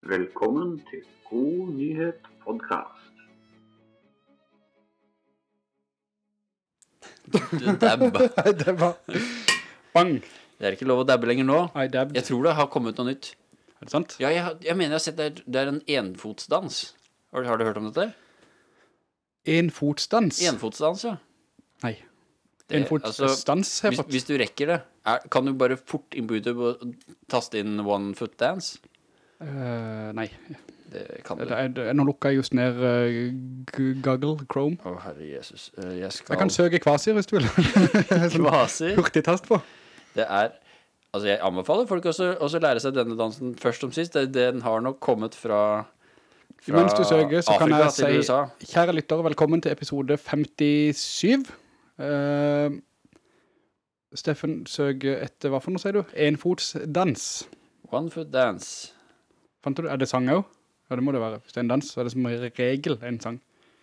Velkommen til God Nyhet Podcast. Du dabba. Det var bang. Det er ikke lov å dabbe lenger nå. I dabbed. Jeg tror det har kommet noe nytt. Er det sant? Ja, jeg mener jeg har sett det er en enfotsdans. Har du hørt om dette? Enfotsdans? Enfotsdans, ja. Nei. Enfotsdans har jeg fått. Hvis du rekker det, kan du bare fort inn på YouTube og taste inn One Foot Dance? Nei. Det kan du. Nå lukker jeg just ned Google, Chrome. Å, herre Jesus. Jeg kan søke Kvasir hvis du vil. Kvasir? Hurtig tast på. Det er... Altså, jeg anbefaler folk også lære seg denne dansen først som sist. Den har nok kommet fra Mens du søker, så kan Afrika jeg til USA. si, kjære lyttere, velkommen til episode 57. Steffen søker etter, hva for noe sier du? Enfotsdans. One Foot Dance. Fant du det? Er det sang også? Ja, det må det være. Hvis det er en dans, så er det som regel en sang.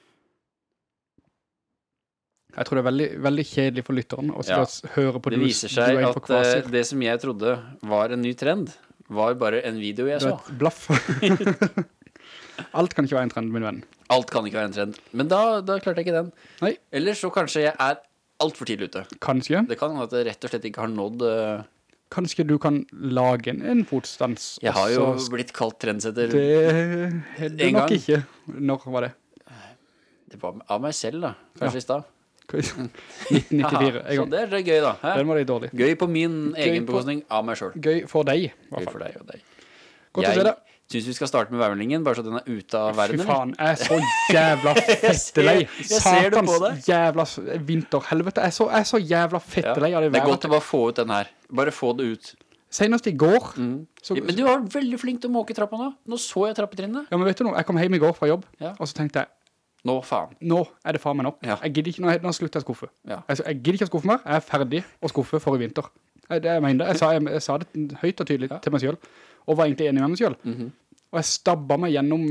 Jeg tror det er veldig, veldig kjedelig for lytteren å høre på det viser seg at det som jeg trodde var en ny trend, var bare en video jeg så. Det er et blaff. Alt kan ikke være en trend, min venn. Alt kan ikke være en trend. Men da klarte jeg ikke den. Nei. Ellers så kanskje jeg er alt for tidlig ute. Kanskje. Det kan at jeg rett og slett ikke har nådd... Kanskje du kan lage en fotsdans. Jeg har jo blitt kalt trendsetter. Det nok ikke. Når var det? Det var av meg selv da, kanskje i stad. 1994. Så det er gøy da. Den var litt dårlig. Gøy på min egen bekostning av meg selv. Gøy for deg. Gøy for deg og deg. Godt å se det. Jeg synes vi skal starte med værmeldingen, bare så den er ute av verden. Fy faen, jeg er så jævla fettelei. Jeg ser det på deg. Satans jævla vinterhelvete. Jeg er så jævla fettelei av det været. Det er godt å bare få ut den her. Bare få det ut. Senest i går. Men du var veldig flink til å måke trappa nå. Nå så jeg trappetrinnet. Ja, men vet du noe? Jeg kom hjem i går fra jobb, og så tenkte jeg, nå faen. Nå er det faen meg nok. Jeg gidder ikke, nå slutter jeg å skuffe. Jeg gidder ikke å skuffe mer. Jeg er ferdig å skuffe for i vinter. Jeg sa det høyt og tydelig til meg selv, og var egentlig enig med meg selv. Og jeg stabba meg gjennom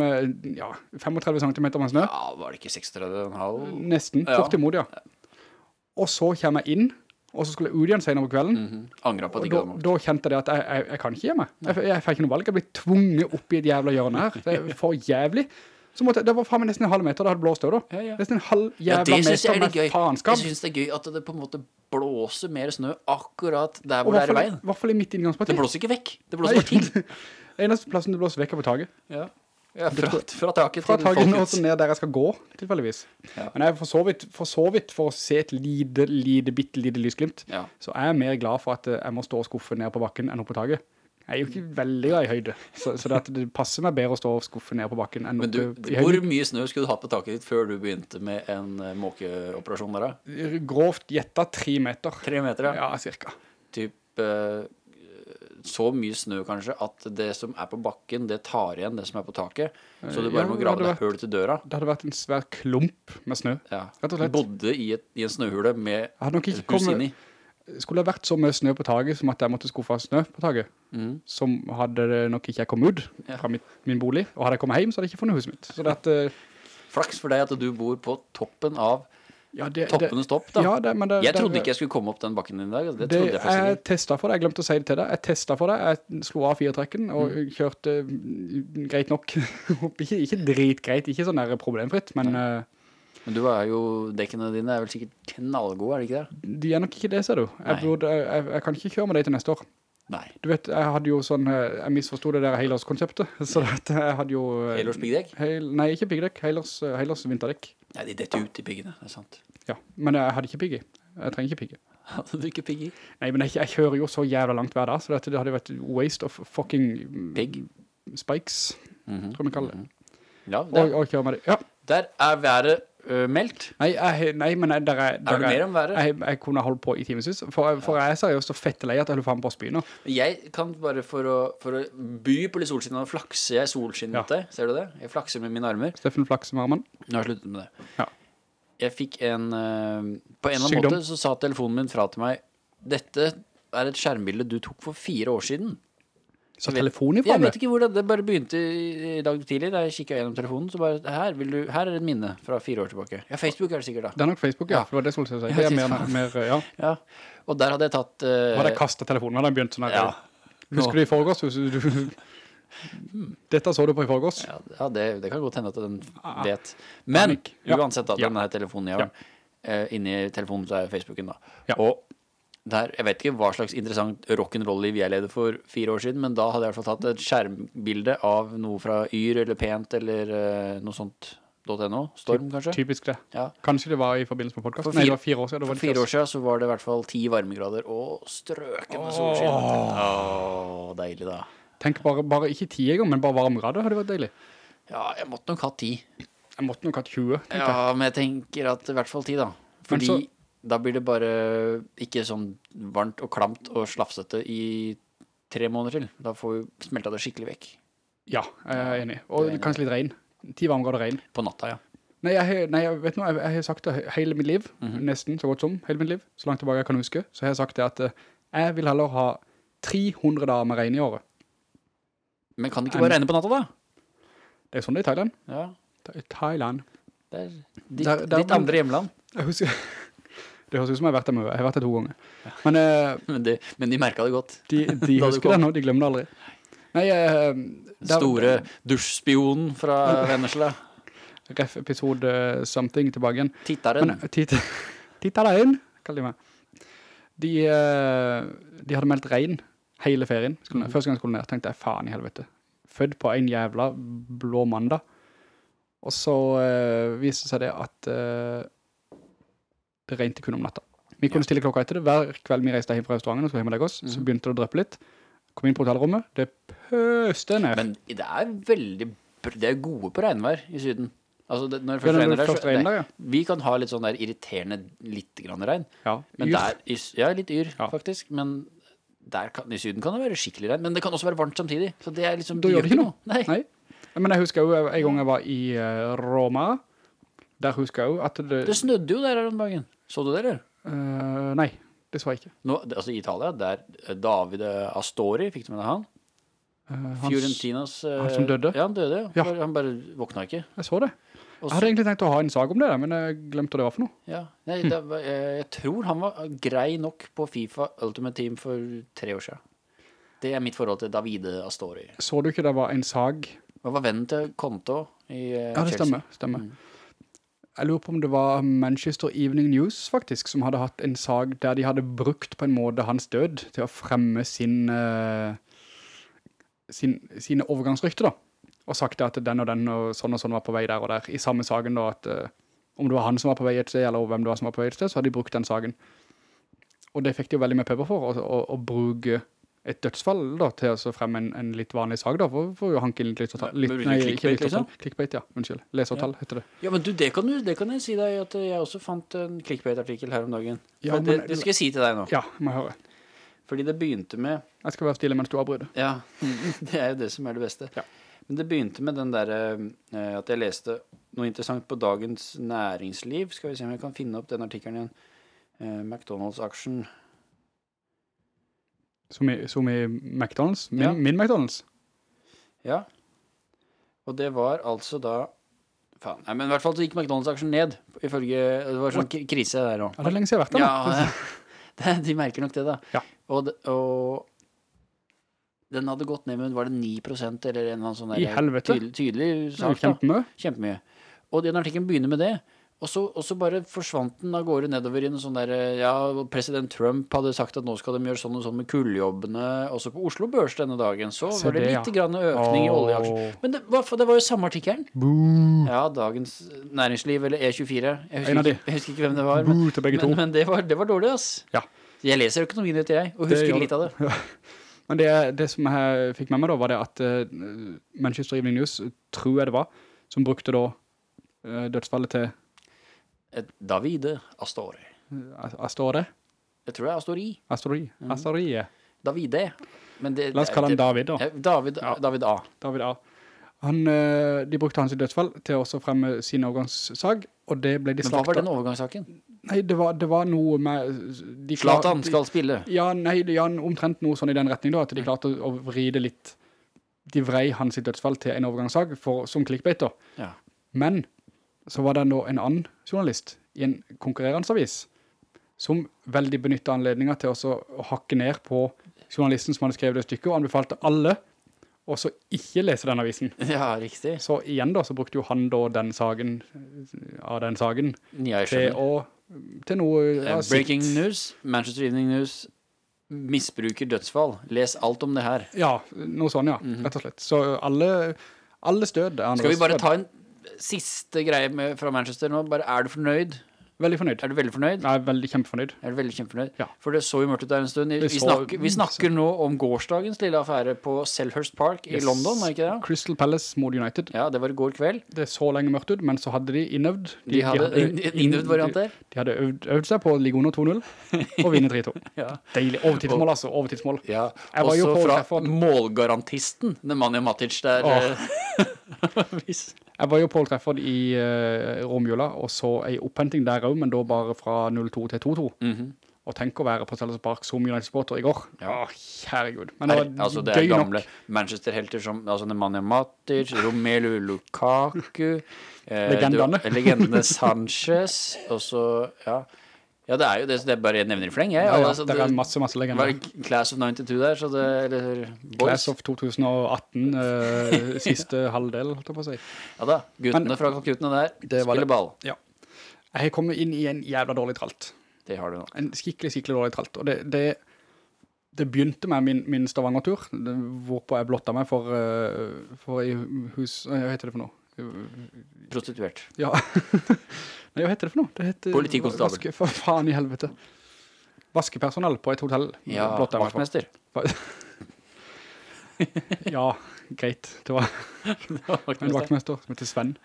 35 cm med snø. Ja, var det ikke 36,5? Nesten, fort imot, ja. Og så kommer jeg inn, og så skulle jeg ut igjen senere på kvelden. Angret på at ikke da kjente jeg at jeg kan ikke gjøre meg. Jeg får ikke noe valg. Jeg blir tvunget opp i et jævla hjørne her. Det er for jævlig. Det var faen meg nesten en halv meter, det hadde blåst da. Nesten en halv jævla meter med faenskap. Jeg synes det er gøy at det på en måte blåser mer snø akkurat der hvor det er i veien. I hvert fall i mitt inngangsparti. Det blåser ikke vekk, det blåser bare til. Eneste plassen det blåser vekk er på taget. Ja, fra taket fra til taket folkets. og ned der jeg skal gå, tilfeldigvis. Men jeg er for så vidt for å se et bitte lite lysglimt, så er jeg mer glad for at jeg må stå og skuffe ned på bakken enn oppe på taget. Jeg er jo ikke veldig glad i høyde, så det passer meg bedre å stå og skuffe ned på bakken enn oppe i høyde. Hvor mye snø skulle du hatt på taket ditt før du begynte med en måkeoperasjon der da? Grovt gjettet 3 meter. 3 meter, ja? Ja, cirka. Typ så mye snø kanskje at det som er på bakken, det tar igjen det som er på taket, så du bare må grave deg høl til døra. Det hadde vært en svær klump med snø. Ja, rett og slett. Bodde i en snøhule med hus inni. Skulle det vært så mye snø på taget som at jeg måtte skuffe snø på taget, som hadde nok ikke jeg kommet ut fra min bolig, og hadde jeg kommet hjem så hadde jeg ikke funnet huset mitt. Så det at, flaks for deg at du bor på toppen av toppenes topp da. Ja, jeg trodde ikke jeg skulle komme opp den bakken din i dag. Det trodde jeg faktisk ikke. Jeg testet for det, jeg glemte å si det til deg. Jeg testet for det, jeg slo av 4-trekken og kjørte greit nok. Ikke dritgreit, ikke sånn der problemfritt, men du er jo, dekkene dine er vel sikkert knallgode, er det ikke det? De er nok ikke det, ser du. Jeg kan ikke kjøre med deg til neste år. Nei. Du vet, jeg hadde jo sånn, jeg misforstod det der Heilers-konseptet, så jeg hadde jo... Heilers piggdekk? Nei, ikke piggdekk, Heilers vinterdekk. Nei, de detter ut i piggene, det er sant. Ja, men jeg hadde ikke pigge. Jeg trenger ikke pigge. Hadde du ikke pigge? Nei, men jeg kjører jo så jævla langt hver dag, så det hadde vært waste of fucking... Pigg? Spikes, tror jeg vi kaller det. Ja, og kjøre med det. Ja. Der er været meldt. Nei, men der er du mer om været? Jeg kunne holdt på i timevis, for jeg er seriøst og fettelei at jeg holder frem på spy nå. Jeg kan bare for å by på litt solskinn, og flakser jeg solskinn mot deg, ser du det? Jeg flakser med mine armer. Steffen flakser med armen. Nå har jeg sluttet med det. Ja. Jeg fikk på en eller annen måte så sa telefonen min fra til meg, dette er et skjermbilde du tok for 4 år siden. Så telefonen i Jeg vet ikke hvordan det bare begynte i dag tidlig. Da jeg kikket gjennom telefonen, så bare, her er et minne fra 4 år tilbake. Ja, Facebook er det sikkert da. Det er nok Facebook, ja. For det var det skulle jeg si. Det er mer, ja. Ja, og der hadde jeg tatt... Hadde jeg kastet telefonen, hadde jeg begynt sånn her. Husker du i forgårs? Dette så du på i forgårs. Ja, det kan godt hende at den vet. Men uansett da, denne her telefonen jeg har inne i telefonen så Facebooken da. Og der, jeg vet ikke hva slags interessant rock'n'roll-liv jeg levde for 4 år siden, men da hadde jeg i hvert fall tatt et skjermbilde av noe fra Yr eller Pent eller noe sånt .no, Storm kanskje? Typisk det. Kanskje det var i forbindelse med podcasten. Nei, det var 4 år siden. For 4 år siden så var det i hvert fall 10 varmegrader og strøkende solskinn. Deilig da. Tenk bare ikke 10 engang, men bare varmegrader hadde vært deilig. Ja, jeg måtte nok ha 10. Jeg måtte nok ha 20. Ja, men jeg tenker at i hvert fall 10 da. Fordi da blir det bare ikke sånn varmt og klamt og slafsete i 3 måneder til. Da får vi smeltet det skikkelig vekk. Ja, jeg er enig. Og kanskje litt regn. 10 varmegrader regn. På natta, ja. Nei, jeg vet noe, jeg har sagt det hele mitt liv, nesten så godt som hele mitt liv, så langt tilbake jeg kan huske, så har jeg sagt det at jeg vil heller ha 300 dager med regn i året. Men kan det ikke bare regne på natta da? Det er sånn det er i Thailand. Ja. Det er Thailand. Det er ditt andre hjemland. Jeg husker... Det høres ut som jeg har vært der med. Jeg har vært der 2 ganger. Men de merket det godt. De husker det nå, de glemmer det aldri. Nei, store dusjspionen fra Vennesla. Ref episode something tilbake igjen. Tittaren. Tittaren, kaller de meg. De hadde meldt regn hele ferien. Første gang skolen ned, tenkte jeg, faen i helvete. Født på en jævla blå mandag. Og så viste seg det at... det regnet kun om natta. Vi kunne stille klokka etter det. Hver kveld vi reiste hjem fra restauranten og skulle hjem og legge oss, så begynte det å drøppe litt. Kom inn på hotellrommet, det pøste ned. Men det er veldig... Det er gode på regnvær i Syden. Altså, når det først regner der, vi kan ha litt sånn der irriterende litt grann regn. Ja, men der, litt yr, faktisk. Men i Syden kan det være skikkelig regn, men det kan også være varmt samtidig. Så det er liksom... Da gjør det ikke noe. Nei. Men jeg husker jo en gang jeg var i Roma. Der husker jeg jo at det snødde jo der om dagen. Så du det, eller? Nei, det så jeg ikke. Nå, altså i Italia, der David Astori, fikk du med deg han? Fiorentinas... han som døde? Ja, han døde, ja. Han bare våknet ikke. Jeg så det. Jeg hadde egentlig tenkt å ha en sag om det, men jeg glemte det var for noe. Ja, nei, jeg tror han var grei nok på FIFA Ultimate Team for 3 år siden. Det er mitt forhold til David Astori. Så du ikke det var en sag? Det var vennen til Konto i Chelsea. Ja, det stemmer. Jeg lurer på om det var Manchester Evening News faktisk, som hadde hatt en sag der de hadde brukt på en måte hans død til å fremme sine overgangsrykter da. Og sagt at den og sånn var på vei der og der. I samme sagen da, at om det var han som var på vei et sted, eller hvem det var som var på vei et sted, så hadde de brukt den sagen. Og det fikk de jo veldig mye pepper for, å bruke et dødsfall da, til å fremme en litt vanlig sag da, for å hanke inn litt clickbait, liksom? Clickbait, ja, unnskyld. Leseårtall heter det. Ja, men du, det kan jeg si deg, at jeg også fant en clickbait-artikkel her om dagen. Ja, men, det skal jeg si til deg nå. Ja, må jeg høre. Fordi det begynte med... Jeg skal være stille mens du avbryter. Ja, det er jo det som er det beste. Ja. Men det begynte med den der, at jeg leste noe interessant på Dagens Næringsliv. Skal vi se om jeg kan finne opp den artikkelen igjen. McDonald's-aksjen... Som i McDonald's? Min McDonald's? Ja. Og det var altså da... Faen, nei, men i hvert fall så gikk McDonald's-aksjen ned. Ifølge... Det var sånn krise der nå. Ja, det er lenge siden jeg har vært der. Ja, de merker nok det da. Ja. Og den hadde gått ned med, var det 9% eller en sånn der... I helvete? Tydelig sak da. Kjempemye. Og den artikkelen begynner med det. Og så bare forsvant den av gårde nedover i en sånn der, ja, president Trump hadde sagt at nå skal de gjøre sånn og sånn med kulljobbene, også på Oslo Børs denne dagen, så var det litt grann økning i oljeaksjer. Men det var jo samme artikkelen. Ja, Dagens Næringsliv, eller E24. Jeg husker ikke hvem det var, men det var dårlig, ass. Ja. Jeg leser økonomien til jeg, og husker litt av det. Ja. Men det som jeg fikk med meg da, var det at Manchester Evening News, tror jeg det var, som brukte da dødsfallet til David Astori. Astori? Jeg tror det er Astori. Davide. La oss kalle han David da. David A. David A. De brukte hans dødsfall til å fremme sin overgangssag, og det ble de slakta. Men hva var den overgangssaken? Nei, det var noe med... Zlatan skal spille? Ja, omtrent noe sånn i den retning da, at de klarte å vride litt... De vrei hans dødsfall til en overgangssag som clickbait da. Ja. Men... så var det nå en annen journalist i en konkurrerende avis som veldig benyttet anledningen til å hakke ned på journalisten som hadde skrevet det stykket og anbefalte alle og så ikke lese den avisen. Ja, riktig. Så igjen da, så brukte jo han da den saken, Ja, jeg til noe... Breaking news, Manchester Evening News, misbruker dødsfall. Les alt om det her. Ja, noe sånn, ja, rett og slett. Så alle stød er Skal vi bare ta en siste greie fra Manchester nå? Bare, er du fornøyd? Veldig fornøyd. Er du veldig fornøyd? Jeg er veldig kjempefornøyd. Er du veldig kjempefornøyd? Ja. For det så jo mørkt ut der en stund. Vi snakker nå om gårsdagens lille affære på Selhurst Park i London, er ikke det? Crystal Palace mot United. Ja, det var i går kveld. Det så lenge mørkt ut, men så hadde de innøvd. De hadde innøvd varianter. De hadde øvd seg på å ligge under 2-0 og vinne 3-2. Ja. Deilig. Overtidsmål, altså. Overtidsmål. Ja. Også fra målgarantisten, Nemanja Matic der. Jeg var jo på Old Trafford i Romjula og så en opphenting der også, men da bare fra 0-2 til 2-2. Og tenk å være på Selhurst Park som United-supporter i går. Ja, herregud. Men det er gamle Manchester-helter som Nemanja Matic, Romelu Lukaku, legendene Sanchez, og så, ja. Ja, det er jo det, så det er bare jeg nevner i fleng, jeg. Ja, det er masse legender. Det var Class of 92 der, så det, eller Class of 2018, siste halvdel, holdt jeg på å si. Ja da, guttene fra kalkuttene der, spiller ball. Ja. Jeg har kommet inn i en jævla dårlig tralt. Det har du nå. En skikkelig dårlig tralt, og det begynte med min Stavanger-tur, hvorpå jeg blotta meg for i hus, hva heter det for noe? Prostituert. Ja. Nei, hva heter det for noe? Det heter politikonstabel. For faen i helvete. Vaskepersonell på et hotell. Ja, vaktmester. Ja, greit. Det var en vaktmester som heter Sven.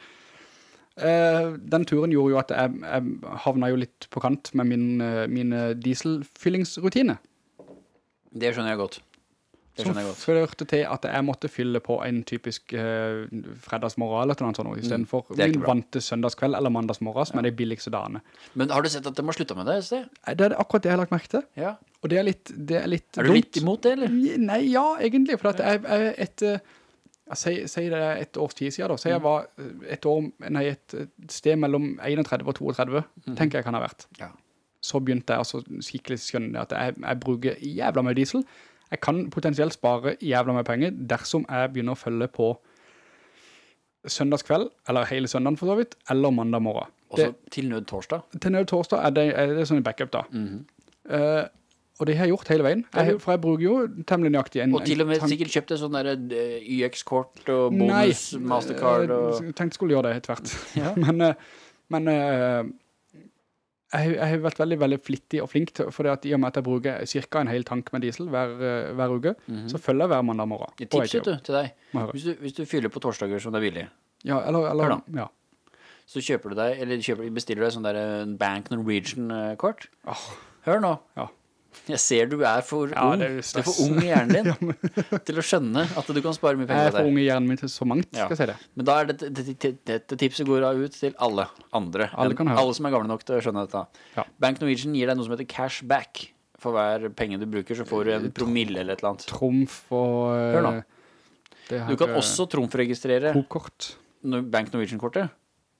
Den turen gjorde jo at jeg havnet jo litt på kant med min dieselfyllingsrutine. Det skjønner jeg godt. Som førte til at jeg måtte fylle på en typisk fredagsmorgen eller noe sånt, i stedet for min vante søndagskveld eller mandagsmorgen, som er de billigste dagene. Men har du sett at de har sluttet med det i sted? Det er akkurat det jeg har lagt merke til. Ja. Og det er litt dumt. Er du litt imot det, eller? Nei, ja, egentlig, for at jeg sier det et års tid siden da, så jeg var et sted mellom 31 og 32, tenker jeg kan ha vært. Ja. Så begynte jeg altså skikkelig skjønne at jeg bruker jævla mye diesel. Jeg kan potensielt spare jævla mye penger dersom jeg begynner å følge på søndagskveld, eller hele søndagen for så vidt, eller mandag morgen. Også til nød torsdag? Til nød torsdag er det sånn en backup da. Og det har jeg gjort hele veien, for jeg bruker jo temmelig nøyaktig og til og med sikkert kjøpt et sånn der YX-kort og bonus Mastercard jeg tenkte skulle gjøre det tvert. Ja. Men jeg har vært veldig, veldig flittig og flink til, for i og med at jeg bruker cirka en hel tank med diesel hver uke, så følger jeg hver mandag morgen. Et tips til deg, hvis du fyller på torsdager som det er billig. Ja, eller ja. Så kjøper du deg, eller bestiller du deg sånn der Bank Norwegian-kort. Hør nå. Ja. Jeg ser du er for ung. Du er for ung i hjernen din til å skjønne at du kan spare mye penger. Jeg er for ung i hjernen min til så mangt, skal jeg si det. Men da er dette tipset går ut til alle andre. Alle som er gamle nok til å skjønne dette. Ja. Bank Norwegian gir deg noe som heter cashback. For hver penge du bruker, så får du en promille eller et eller annet. Trumf og... Hør nå. Du kan også trumfregistrere Bank Norwegian-kortet.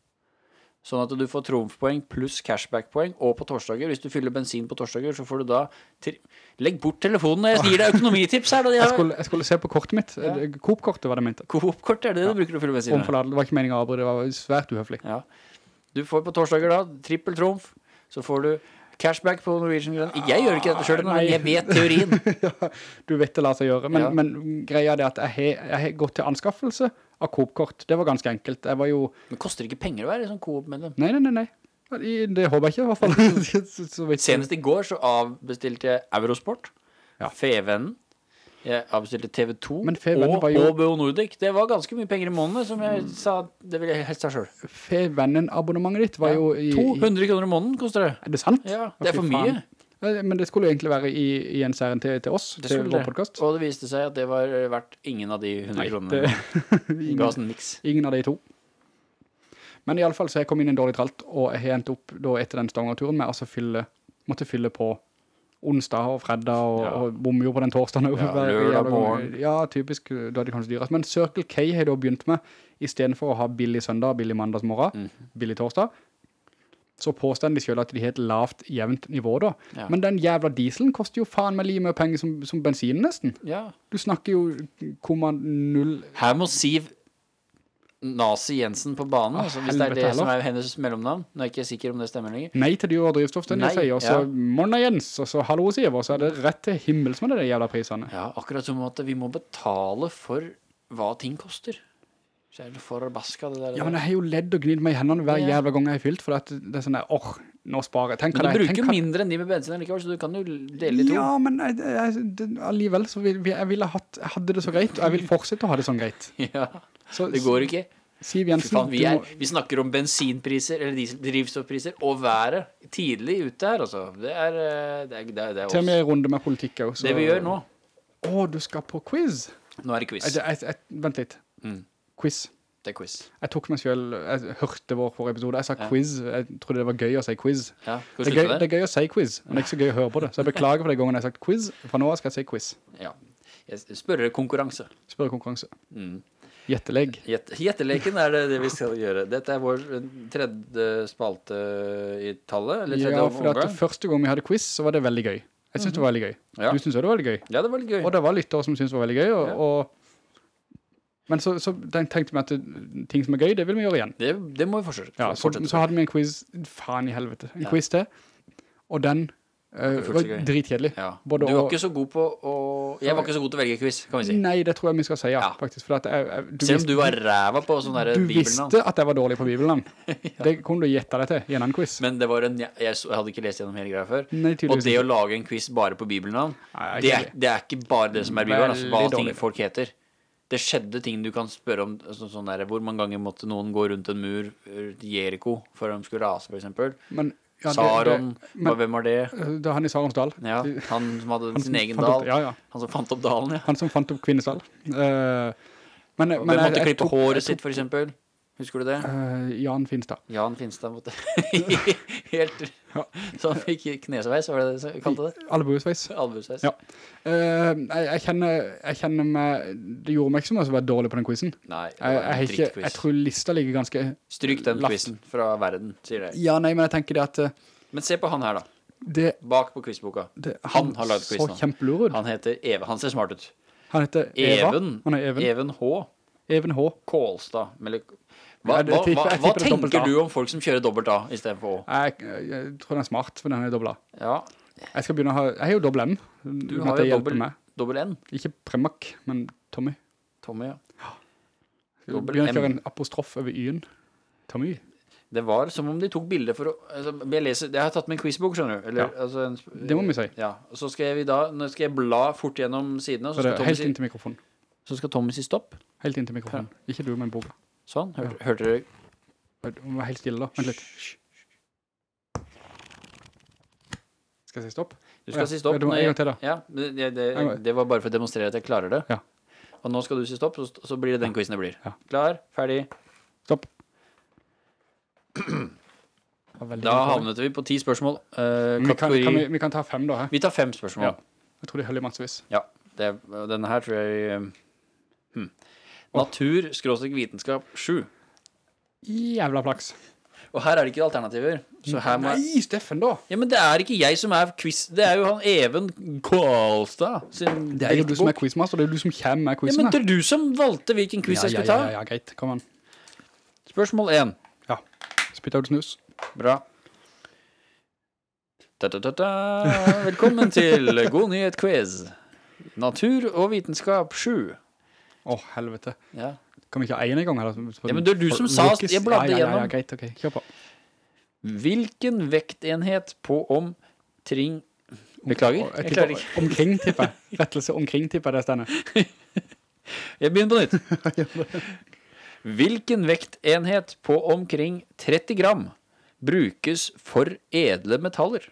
Sånn at du får trumfpoeng pluss cashback-poeng, og på torsdager, hvis du fyller bensin på torsdager, så får du da... Legg bort telefonen, jeg gir deg økonomitipps her. Jeg skulle se på kortet mitt. Ja. Coop-kortet var det ment. Coop-kort er det du bruker å fylle bensin. Det var ikke meningen å avbryte, det var svært uhøflig. Ja. Du får på torsdager da, trippel trumf, så får du cashback på Norwegian. Jeg gjør ikke dette selv, men jeg vet teorien. Ja, du vet det lar seg gjøre, men greia er at jeg har gått til anskaffelse av Coop-kort. Det var ganske enkelt. Jeg var jo... Men koster det ikke penger å være sånn Coop-medlem? Nei. Det håper jeg ikke i hvert fall. Senest i går så avbestilte jeg Eurosport, Fevennen, jeg avbestilte TV2 og HBO Nordic. Det var ganske mye penger i måneden, som jeg sa, det vil jeg helst ha selv. Fevennen-abonnementet ditt var jo... 200 kroner i måneden koster det. Er det sant? Ja, det er for mye. Men det skulle jo egentlig være i en serien til oss, til vår podcast. Og det viste seg at det var verdt ingen av de 100 kronene. Ga oss en mix. Ingen av de to. Men i alle fall så jeg kom inn i en dårlig tralt, og jeg hentet opp da etter den Stavanger-turen med å måtte fylle på onsdag og fredag, og bomme jo på den torsdagen. Lørdag morgen. Ja, typisk, da er det kanskje dyrest. Men Circle K har da begynt med, i stedet for å ha billig søndag, billig mandagsmorgen, billig torsdag, Så påstår de selv at de har et lavt, jevnt nivå da. Ja. Men den jævla dieselen koster jo faen meg like mye penger som bensinen nesten. Ja. Du snakker jo 0,0... Her må Siv Nazi Jensen på banen, altså, hvis det er det som er hennes mellomnavn. Nå er jeg ikke sikker om det stemmer lenger. Nei til dyr og drivstoff, den jeg sier. Og så Monna Jens, og så hallo Siv, og så er det rett til himmels med det jævla prisene. Ja, akkurat som at vi må betale for hva ting koster. Så er det forbaska det der. Ja, men jeg har jo ledd og gnidd meg i hendene hver jævla gang jeg har fylt, for det er sånn der, nå sparer jeg. Men du bruker mindre enn de med bensin likevel, så du kan jo dele i to. Ja, men alligevel, så jeg hadde det så greit, og jeg vil fortsette å ha det sånn greit. Ja. Så, det går ikke. Siv Jensen, vi snakker om bensinpriser eller drivstoffpriser og været tidlig ute her, altså. Det er oss. Til og med runde med politikk også. Det vi gjør nå. Du skal på quiz. Nå er det quiz. Vent litt. Quiz. Det er quiz. Jeg tok meg selv, jeg hørte vår forrige episode, jeg sa quiz, jeg trodde det var gøy å si quiz. Ja, det er gøy å si quiz, men det er ikke så gøy å høre på det. Så jeg beklager for de gangene jeg har sagt quiz, fra nå av skal jeg si quiz. Ja, jeg spør konkurranse. Gjettelegg. Gjetteleken er det vi skal gjøre. Dette er vår tredje spalte i tallet, eller tredje omgang. Ja, for første gang vi hadde quiz, så var det veldig gøy. Jeg synes det var veldig gøy. Ja. Du synes det var veldig gøy? Ja, det var veldig gøy. Og det var lyttere som synes det var veldig gøy, men så tenkte vi at ting som er gøy, det vil vi gjøre igjen. Det må vi fortsette. Ja, så hadde vi en quiz, faen i helvete, en quiz til, og den var dritkjedelig. Ja. Du var ikke så god på jeg var ikke så god til å velge quiz, kan vi si. Nei, det tror jeg vi skal si, faktisk. For selv om du var ræva på sånn der Bibelnavn. Du visste at jeg var dårlig på Bibelnavn. Det kunne du gjette deg til i en annen quiz. Men det var jeg hadde ikke lest gjennom hele greia før. Nei, og det å lage en quiz bare på Bibelnavn, det er ikke bare det som er Bibelen, altså hva ting folk heter. Det skjedde ting du kan spørre om, sånn der, hvor mange ganger måtte noen gå rundt en mur, Jericho, for at de skulle rase, for eksempel. Men Saron, hvem var det? Det var han i Sarons dal. Ja, han som hadde sin egen dal. Han som fant opp dalen, ja. Han som fant opp kvinnes dal. Hvem måtte klippe håret sitt, for eksempel? Husker du det? Jan Finstad. Jan Finstad måtte helt... Så han fikk knesveis, var det det du kalte det? Albuesveis. Albuesveis. Ja. Jeg kjenner meg... Det gjorde meg ikke så mye å være dårlig på den quizen. Nei, det var en drittquiz. Jeg tror lista ligger ganske... Stryk den quizen fra verden, sier det. Ja, nei, men jeg tenker det at... Men se på han her da. Bak på quizboka. Han har laget quizen. Så kjempelur ut. Han heter Even. Han ser smart ut. Han heter Eva. Even H. Even H. Kålstad. Hva tenker du om folk som kjører dobbelt A i stedet for Å? Jeg tror den er smart, for den er dobbelt A. Ja. Jeg skal begynne å ha... Jeg har jo dobbelt M. Du har jo dobbelt N. Ikke Premak, men Tommy. Tommy, ja. Jeg begynner å kjøre en apostrof over Y-en. Tommy. Det var som om de tok bilder for å... jeg har tatt med en quizbok, skjønner du? Eller, det må vi si. Ja, og så skal nå skal jeg bla fort gjennom sidene. Så det er helt inntil mikrofonen. Så skal Tommy si stopp. Helt inntil mikrofonen. Ikke du, men boka. Sånn, hørte du? Du må være helt stille da, vent litt. Skal jeg si stopp? Du skal si stopp. En gang til da. Ja, det var bare for å demonstrere at jeg klarer det. Ja. Og nå skal du si stopp, så blir det den quizen det blir. Ja. Klar, ferdig. Stopp. Da havnet vi på 10 spørsmål. Vi kan ta 5 da, her. Vi tar 5 spørsmål. Ja. Jeg tror de holder massevis. Ja, denne her tror jeg... Natur-vitenskap 7. Jævla flaks. Og her er det ikke alternativer. Så her Nei, Steffen da. Ja, men det er ikke jeg som er quiz. Det er jo han Even Kålstad. Det er jo du som er quizmaster, det er jo du som kommer med quizen. Ja, men det er du som valgte hvilken quiz jeg skulle ta. Ja, greit. Kom an. Spørsmål 1. Ja, spytt ut snus. Bra. Velkommen til God Nyhet Quiz. Natur og vitenskap 7. Helvete. Ja. Kan vi ikke ha en gang? Eller? Ja, men det er du som sa, jeg bladde igjennom. Ja, greit, ok, kjør på. Hvilken vektenhet på omkring... Beklager, jeg klarer ikke. Omkring, tipper jeg. Rettelse omkring, tipper jeg det stender. Jeg begynner på nytt. Hvilken vektenhet på omkring 30 gram brukes for edle metaller?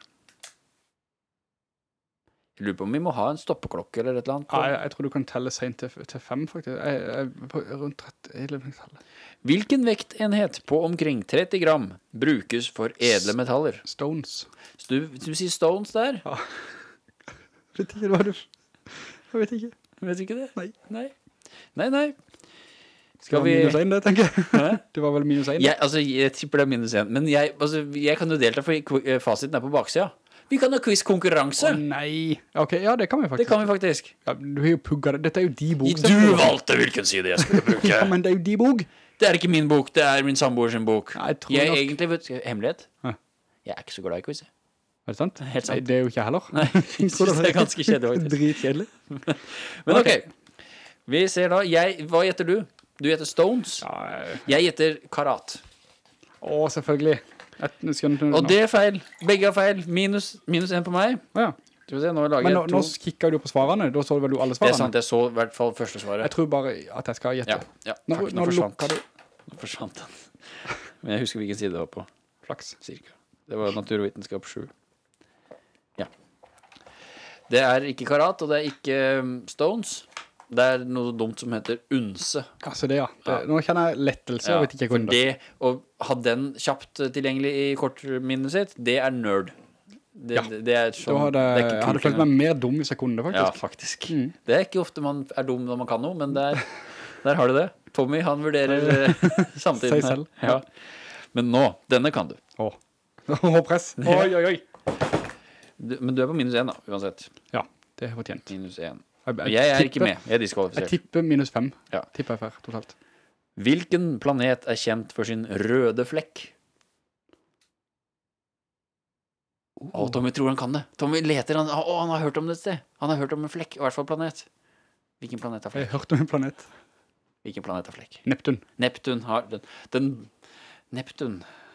Jeg lurer på om vi må ha en stoppeklokke eller et eller annet. Ja, jeg tror du kan telle sent til 5 faktisk. Rundt 30 edle metaller. Hvilken vektenhet på omkring 30 gram brukes for edle metaller? Stones. Du sier stones der? Ja. Vet ikke hva du... Jeg vet ikke. Vet ikke det? Nei. Nei. Skal vi... minus 1 det, tenker jeg. Det var vel minus 1? Jeg tipper det minus 1. Men jeg kan jo delta, for fasiten på baksida. Vi kan ha quiz-konkurranse. Nei. Ok, ja, det kan vi faktisk. Det kan vi faktisk. Ja, du har jo pugget det. Dette er jo de bok. Du valgte hvilken side jeg skulle bruke. Ja, men det er jo de bok. Det er ikke min bok, det er min samboer sin bok. Ja, jeg egentlig vet hemmelighet. Ja. Jeg er ikke så glad i quiz. Er det sant? Helt sant. Nei, det er jo ikke heller. Nei, jeg synes det er ganske kjedelig faktisk. Dritkjedelig. Men ok, vi ser da. Hva gjetter du? Du gjetter Stones. Ja, Jeg gjetter Karat. selvfølgelig. Og det er feil. Begge er feil. Minus 1 på meg. Ja. Skal vi se, nå lager Men jeg nå kikket du på svarene. Da så du vel du alle Det svarene? er sant, jeg så i hvert fall første svaret. Jeg tror bare at jeg skal gjette. Ja, Nå forsvant den. Men jeg husker hvilken side det var på. Flaks. Cirka. Det var naturvitenskap 7. Ja. Det er ikke Karat, og det er ikke Stones. Det er noe dumt som heter unse. Altså det, ja. Nå kjenner jeg lettelse, jeg vet ikke hvordan det. Å ha den kjapt tilgjengelig i kortminnet sitt, det er nerd. Det er sånn, det er ikke kult. Hadde følt meg mer dum hvis jeg kunne det, faktisk. Ja, faktisk. Det er ikke ofte man er dum når man kan noe, men der har du det. Tommy, han vurderer samtidig. Seg selv. Ja. Men nå, denne kan du. Press. Oi. Men du er på minus 1 da, uansett. Ja, det er fortjent. Minus 1. Jeg er ikke med, jeg er diskvalifisert. Jeg tipper minus 5. Ja. Tipper jeg for totalt. Hvilken planet er kjent for sin røde flekk? Tommy tror han kan det. Tommy leter, han har hørt om det et sted. Han har hørt om en flekk, i hvert fall planet. Hvilken planet har flekk? Jeg har hørt om en planet. Hvilken planet har flekk? Neptun. Neptun har Neptun.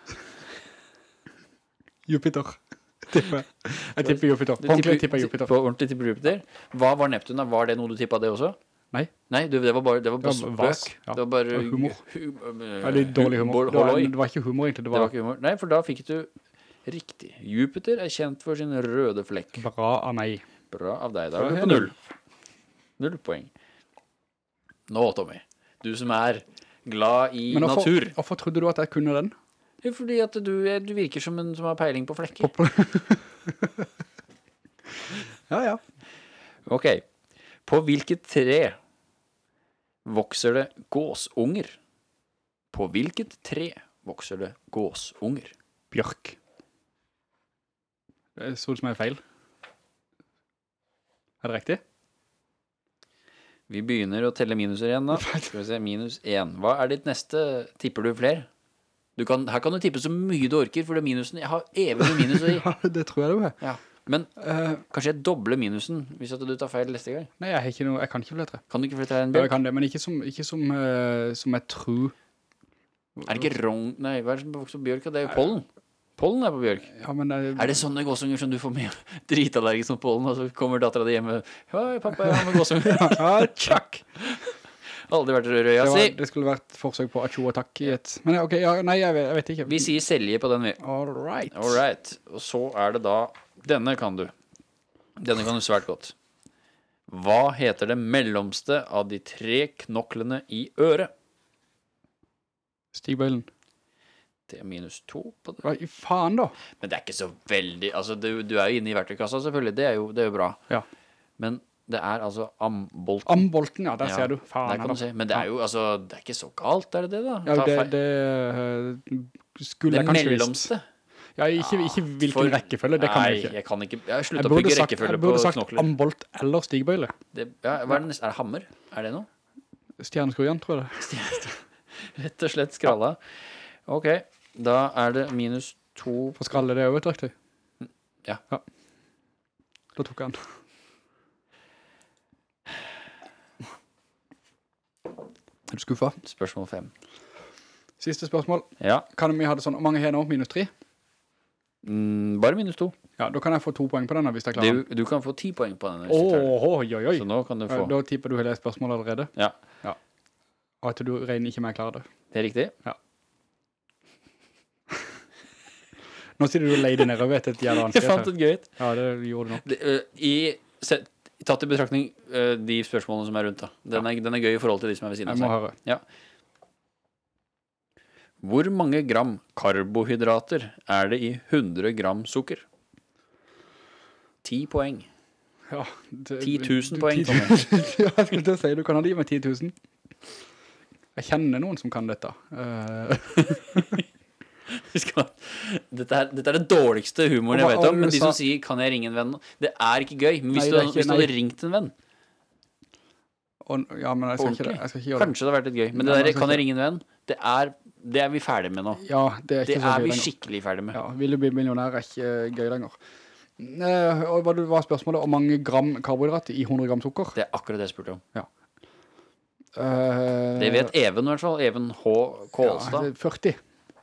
Jupiter. Jeg tipper Jupiter. Ordentlig tipper Jupiter. På ordentlig tipper Jupiter. Hva var Neptun da? Var det noe du tippet det også? Nei. Nei, det var bare spøk. Ja. Det var bare humor. Veldig dårlig humor. Det var ikke humor egentlig. Det var ikke humor. Nei, for da fikk du riktig. Jupiter er kjent for sin røde flekk. Bra av meg. Bra av deg. Da er du på 0. 0 poeng. Nå, Tommy. Du som er glad i natur. Hvorfor trodde du at jeg kunne den? Det er fordi at du virker som en som har peiling på flekker. Ja. Ok. På hvilket tre vokser det gåsunger? På hvilket tre vokser det gåsunger? Bjørk. Det så ut som jeg er feil. Er det riktig? Vi begynner å telle minuser igjen da. Skal vi se, minus 1. Hva er ditt neste? Tipper du flere? Her kan du tippe så mye du orker, for det minusen, jeg har evig med minus å gi. Ja, det tror jeg du er. Ja. Men kanskje jeg dobler minusen hvis at du tar feil neste gang? Nei, jeg kan ikke flettere. Kan du ikke flettere en bjørk? Jeg kan det, men ikke som jeg tror. Er det ikke rong? Nei, hva er det som vokser på bjørk? Det er jo pollen. Pollen er på bjørk. Ja, men er det sånne gåsunger som du får med dritallergisk som pollen, og så kommer datteren deg hjemme? Hei, pappa, jeg har med gåsunger. Ja, tjakk. Aldri vært røya, si. Det skulle vært forsøk på atsjo og takk i et... Men ok, ja, nei, jeg vet ikke. Vi sier selje på den, vi. Alright. Og så er det da... Denne kan du. Denne kan du svært godt. Hva heter det mellomste av de 3 knoklene i øret? Stigbøylen. Det er minus 2 på det. Hva i faen da? Men det er ikke så veldig... Altså, du er jo inne i verktøykassa, selvfølgelig. Det er jo bra. Ja. Men... Det er altså ambolten. Ambolten, ja, der ser du. Faen, der kan du se. Men det er jo, altså, det er ikke så galt, er det da? Ja, det skulle jeg kanskje mellomste. Visst. Ja, ikke hvilken rekkefølge, det kan jeg ikke. Nei, jeg kan ikke. Jeg har sluttet å bygge rekkefølge på knokler. Jeg burde sagt ambolt eller stigbøyle. Hva er det neste? Er det hammer? Er det noe? Stjerneskruen, tror jeg det. Rett og slett skralla. Ok, da er det minus 2. For skralle det er jo et verktøy. Ja. Da tok jeg den. Er du skuffet? Spørsmål 5. Siste spørsmål. Ja. Kan vi ha det sånn? Hvor mange har nå? Minus 3? Bare minus 2. Ja, da kan jeg få 2 poeng på denne hvis jeg klarer den. Du kan få 10 poeng på denne. Oi. Så nå kan du få... Da tipper du hele spørsmålet allerede? Ja. Og at du regner ikke med jeg klarer det. Det er riktig? Ja. Nå sier du lei deg nedover etter et jævla vanskelig. Jeg fant det gøy. Ja, det gjorde du nok. Tatt i betraktning de spørsmålene som er rundt da. Den er gøy i forhold til de som er ved siden av seg. Jeg må høre. Ja. Hvor mange gram karbohydrater er det i 100 gram sukker? 10 poeng. Ja. 10 000 poeng, Tommy. Ja, jeg skulle til å si, du kan ha de med 10 000. Jeg kjenner noen som kan dette. Dette er det dårligste humoren jeg vet om, men de som sier, kan jeg ringe en venn? Det er ikke gøy, men hvis du hadde ringt en venn, ja, men jeg skal ikke gjøre det. Kanskje det har vært litt gøy, men det der, kan jeg ringe en venn? Det er vi ferdig med nå. Ja, det er ikke så gøy lenger. Vi skikkelig ferdig med. Ja, vil du bli millionær er ikke gøy lenger. Og hva var spørsmålet? Hvor mange gram karbohydrat i 100 gram sukker? Det er akkurat det jeg spurte om. Ja. Det vet Even i hvert fall. Even H. Kålstad. Ja, 40.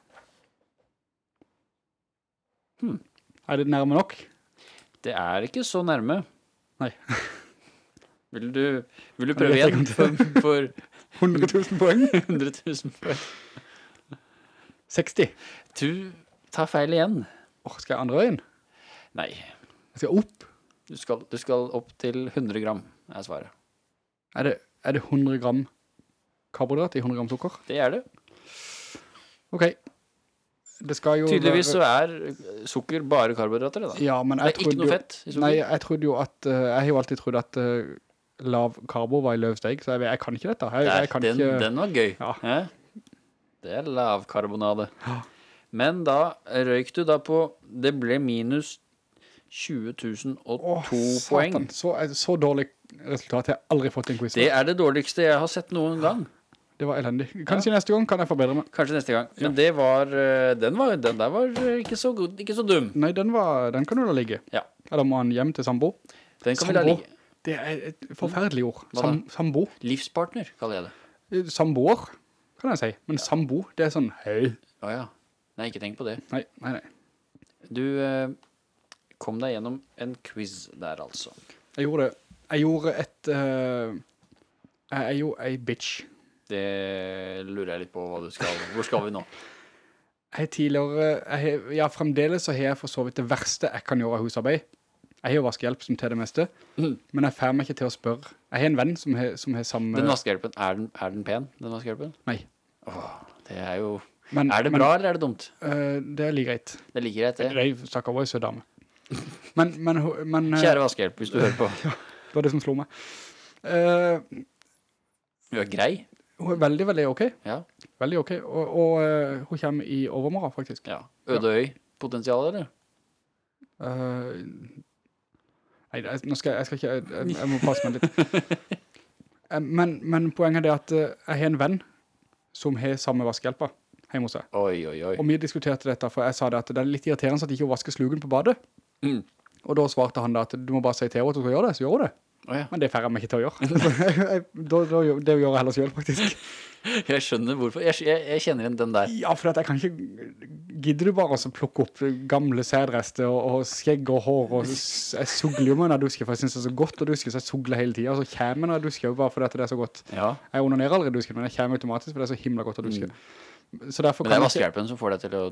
Er det nærme nok? Det er ikke så nærme. Nei. Vil du prøve igjen for 100 000 poeng? 100 000 poeng. 60. Du tar feil igjen. Skal jeg andre veien? Nei. Jeg skal opp? Du skal opp til 100 gram, er svaret. Er det 100 gram karbohydrat i 100 gram sukker? Det er det. Ok. Det skal jo tydeligvis så er sukker bare karbohydrater, da. Ja, men det er ikke noe fett i sukker. Nei, jeg trodde jo at jeg har jo alltid trodd at lav karbo var i løvsteg, så jeg kan ikke dette. Den var gøy. Ja. Det er lav karbonade. Ja. Men da røyk du da på, det ble minus 20.002 poeng. Så dårlig resultat jeg har aldri fått i en quiz. Det er det dårligste jeg har sett noen gang. Det var elendig. Kanskje neste gang kan jeg forbedre meg. Kanskje neste gang. Men det var, den der var ikke så dum. Nei, den kan jo da ligge. Ja. Eller må han hjem til sambo? Den kan vi da ligge. Det er et forferdelig ord. Sambo. Livspartner, kaller jeg det. Samboer, kan jeg si. Men sambo, det er sånn, hei. Ja. Nei, ikke tenk på det. Nei. Du kom deg gjennom en quiz der, altså. Jeg gjorde jeg er jo ei bitch. Det lurer jeg litt på hvor skal vi nå? Fremdeles så har jeg for så vidt det verste jeg kan gjøre av husarbeid. Jeg har jo vaskehjelp som til det meste, men jeg får meg ikke til å spørre. Jeg har en venn som har samme... Den vaskehjelpen, er den pen, den vaskehjelpen? Nei. Det er jo... er det bra, eller er det dumt? Det er like greit. Det er like greit, det? Det stakker var jo søt dame. Men kjære vaskehjelp, hvis du hører på. Ja, det var det som slo meg. Du er grei? Hun er veldig, veldig ok. Ja. Veldig ok, og hun kommer i overmorgen, faktisk. Ja. Ødøy potensial, eller? Nei, nå skal jeg må passe meg litt. Men poenget er det at jeg har en venn som har samme vaskehjelpa hjemme hos seg. Oi. Og vi diskuterte dette, for jeg sa det at det er litt irriterende at ikke hun vasker slugen på badet. Og da svarte han da at du må bare si til henne at du skal gjøre det, så gjør hun det. Ja. Men det færre jeg meg ikke til å gjøre. Det gjør jeg heller selv, faktisk. Jeg skjønner hvorfor. Jeg kjenner igjen den der. Ja, for jeg kan ikke... Gidder du bare å plukke opp gamle sædrester og skjegg og hår, og jeg sugler jo meg når jeg dusker, for jeg synes det er så godt å duske, så jeg sugler hele tiden, og så kommer jeg når jeg dusker jo bare fordi det er så godt. Ja. Jeg onanerer aldri dusken, men jeg kommer automatisk, for det er så himla godt å duske. Så derfor men det er vaskehjelpen som får deg til å...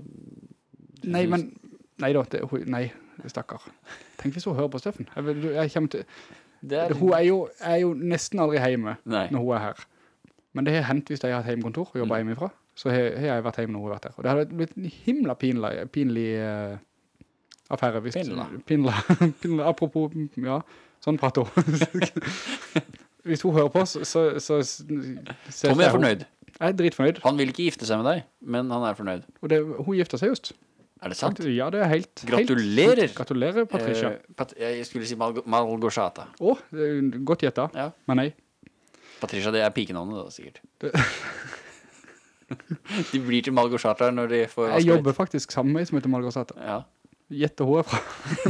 Nei, stakkar. Tenk hvis hun hører på Steffen. Jeg kommer til... Hun er jo nesten aldri hjemme når hun er her. Men det har hendt hvis jeg har hatt hjemmekontor og jobber hjemmefra, så har jeg vært hjemme når hun har vært her. Og det hadde blitt en himla pinlig affære. Pinlig, apropos, ja, sånn prater hun. Hvis hun hører på, så Tommy er fornøyd. Jeg er dritfornøyd. Han vil ikke gifte seg med deg, men han er fornøyd. Og hun gifter seg just. Er det sant? Ja, det er helt... Gratulerer! Gratulerer, Patricia. Jeg skulle si Malgorzata. Godt gjettet, ja. Men nei. Patricia, det er pikenavnet da, sikkert. De blir til Malgorzata når de får vaske litt. Jeg jobber faktisk sammen med som heter Malgorzata. Ja. Gjette hun er fra.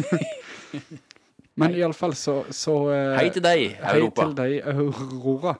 Men i alle fall så... hei til deg, Europa. Hei til deg, Aurora.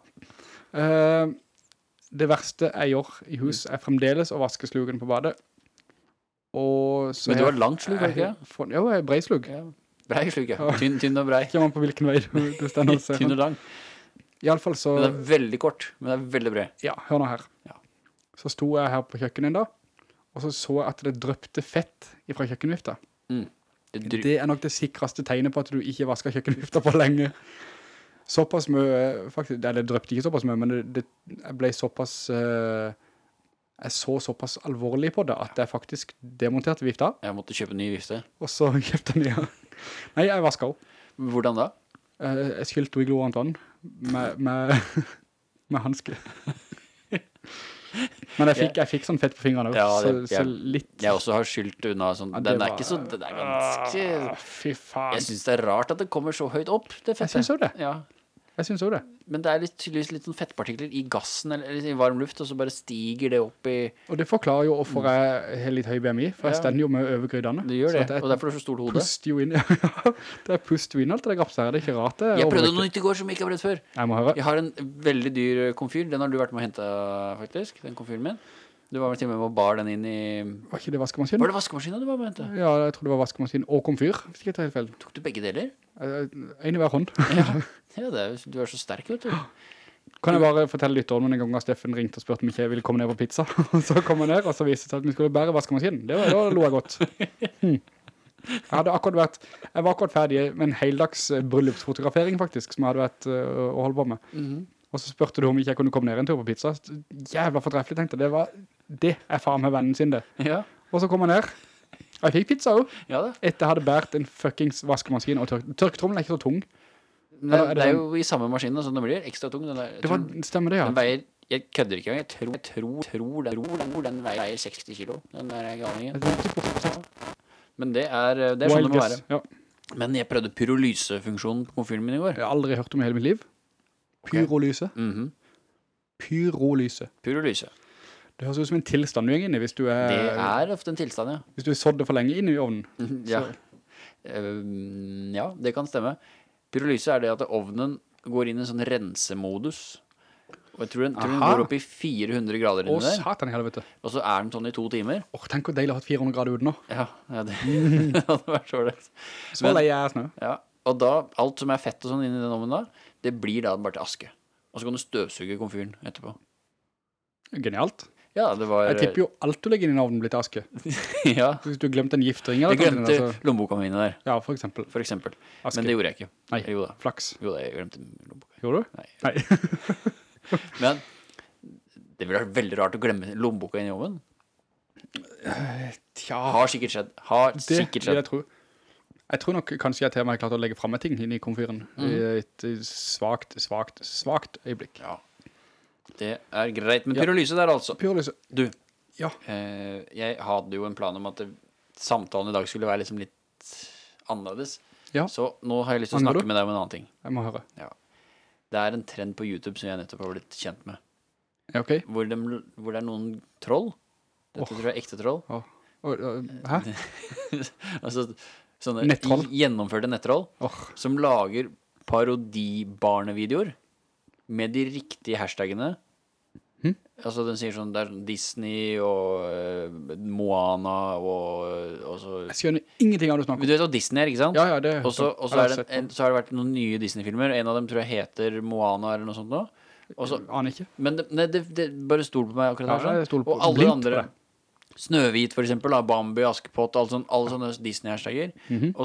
Det verste jeg gjør i hus er fremdeles å vaske slugen på badet. Men du har langt slug, ikke? Ja, jeg er brei slug. Ja. Brei slug, ja. Tynn og brei. Ikke man på hvilken vei du stender og ser. Tynn og lang. I alle fall så... Men det er veldig kort, men det er veldig bred. Ja, hør nå her. Ja. Så sto jeg her på kjøkkenet da, og så jeg at det drøpte fett fra kjøkkenvifta. Det er nok det sikreste tegnet på at du ikke vasker kjøkkenvifta på lenge. Såpass mye, faktisk, det drøpte ikke såpass mye, men jeg ble såpass... Jeg så såpass alvorlig på det at jeg faktisk demonterte vifta. Jeg måtte kjøpe en ny vifte. Og så kjøpte den igjen. Nei, jeg vasket opp. Hvordan da? Jeg skyldte henne i glovarmt vann med hanske. Men jeg fikk sånn fett på fingrene også, så litt... Jeg også har skylt unna sånn. Den er ikke så... Den er ganske... Fy faen. Jeg synes det er rart at det kommer så høyt opp, det fettet. Jeg synes også det. Ja. Jeg synes også det. Men det er tydeligvis litt sånn fettpartikler i gassen eller i varm luft, og så bare stiger det opp i... Og det forklarer jo hvorfor jeg har litt høy BMI, for jeg stender jo med over grydene. Det gjør det, og derfor er det så stort hode. Puster jo inn, det er pust jo inn alt det der grapset her, det er ikke rart det. Jeg prøvde noe nytt i går som jeg ikke har prøvd før. Jeg må høre. Jeg har en veldig dyr komfyr, den har du vært med å hente faktisk, den komfyren min. Du var vel til og med og bar den inn i... Var ikke det vaskemaskinen? Var det vaskemaskinen du var med å hente? Ja, jeg tror det var vaskemaskinen og komfyr, hvis ikke jeg tar helt feil. Tok du begge deler? En i hver hånd. Ja, du er så sterk, vet du. Kan jeg bare fortelle litt om en gang da Steffen ringte og spurte om ikke jeg ville komme ned på pizza. Så kom jeg ned, og så viste det seg at vi skulle bære vaskemaskinen. Da lo jeg godt. Jeg var akkurat ferdig med en heldags bryllupsfotografering faktisk, som jeg hadde vært å holde på med. Og så spurte du om ikke jeg kunne komme ned en tur på pizza. Jævla fortreffelig, tenkte jeg. Det er faen med vennen sin det. Ja. Og så kom jeg ned. Og jeg fikk pizza også. Ja da. Etter jeg hadde bært en fuckings vaskemaskin og tørketrommelen er ikke så tung. Det er jo i samme maskin, så den blir ekstra tung. Stemmer det, ja. Den veier, jeg kødder ikke engang, jeg tror den veier 60 kilo. Den er jeg aning i. Men det er sånn det må være. Ja. Men jeg prøvde pyrolysefunksjonen på komfyren min i går. Jeg har aldri hørt om i hele mitt liv. Pyrolyse. Pyrolyse. Det høres ut som en tilstand du er inne i hvis du er... Det er ofte en tilstand, ja. Hvis du er sådd det for lenge inn i ovnen. Ja. Ja, det kan stemme. Pyrolyse er det at ovnen går inn i en sånn rensemodus. Og jeg tror den går opp i 400 grader inni der. Satan i helvete. Og så er den sånn i 2 timer. Tenk hvor deilig å ha 400 grader ute nå. Ja, det hadde vært så det. Så lei jeg er snø. Ja, og da, alt som er fett og sånn inni den ovnen da, det blir da bare til aske. Og så kan du støvsuge komfyren etterpå. Genialt. Ja, det var... Jeg tipper jo alt du legger inn i ovnen blir til aske. Ja. Hvis du glemte en giftring eller jeg glemte lommeboka mine der. Ja, for eksempel. Men det gjorde jeg ikke. Nei, jo da. Flaks. Jo da, jeg glemte lommeboka. Gjorde du? Nei. Men det ville vært veldig rart å glemme lommeboka inn i ovnen. Tja. Har sikkert skjedd. Det vil jeg tro. Jeg tror nok kanskje jeg til meg har klart å legge frem et ting inn i komfyren i et svagt øyeblikk. Ja, det er greit. Men pyrolyse der altså. Pyrolyse. Du, ja. Jeg hadde jo en plan om at samtalen i dag skulle være liksom litt annerledes. Ja. Så nå har jeg lyst til å snakke med deg om en annen ting. Jeg må høre. Ja. Det er en trend på YouTube som jeg nettopp har blitt kjent med. Ja, ok. Hvor det er noen troll. Dette tror jeg er ekte troll. Hæ? Altså... Sånne nettroll. Gjennomførte nettroll som lager parodibarnevideoer med de riktige hashtagene. Altså den sier sånn, det er Disney og Moana og så... Jeg skjønner ingenting av det snakker om. Du vet hva Disney er, ikke sant? Ja, det og så har det vært noen nye Disney-filmer. En av dem tror jeg heter Moana eller noe sånt nå. Aner ikke. Men det bare stol på meg akkurat her. Ja, og alle andre... Snøhvit for eksempel, Bambi, Askepott, alle sånne Disney-hashtagger. Og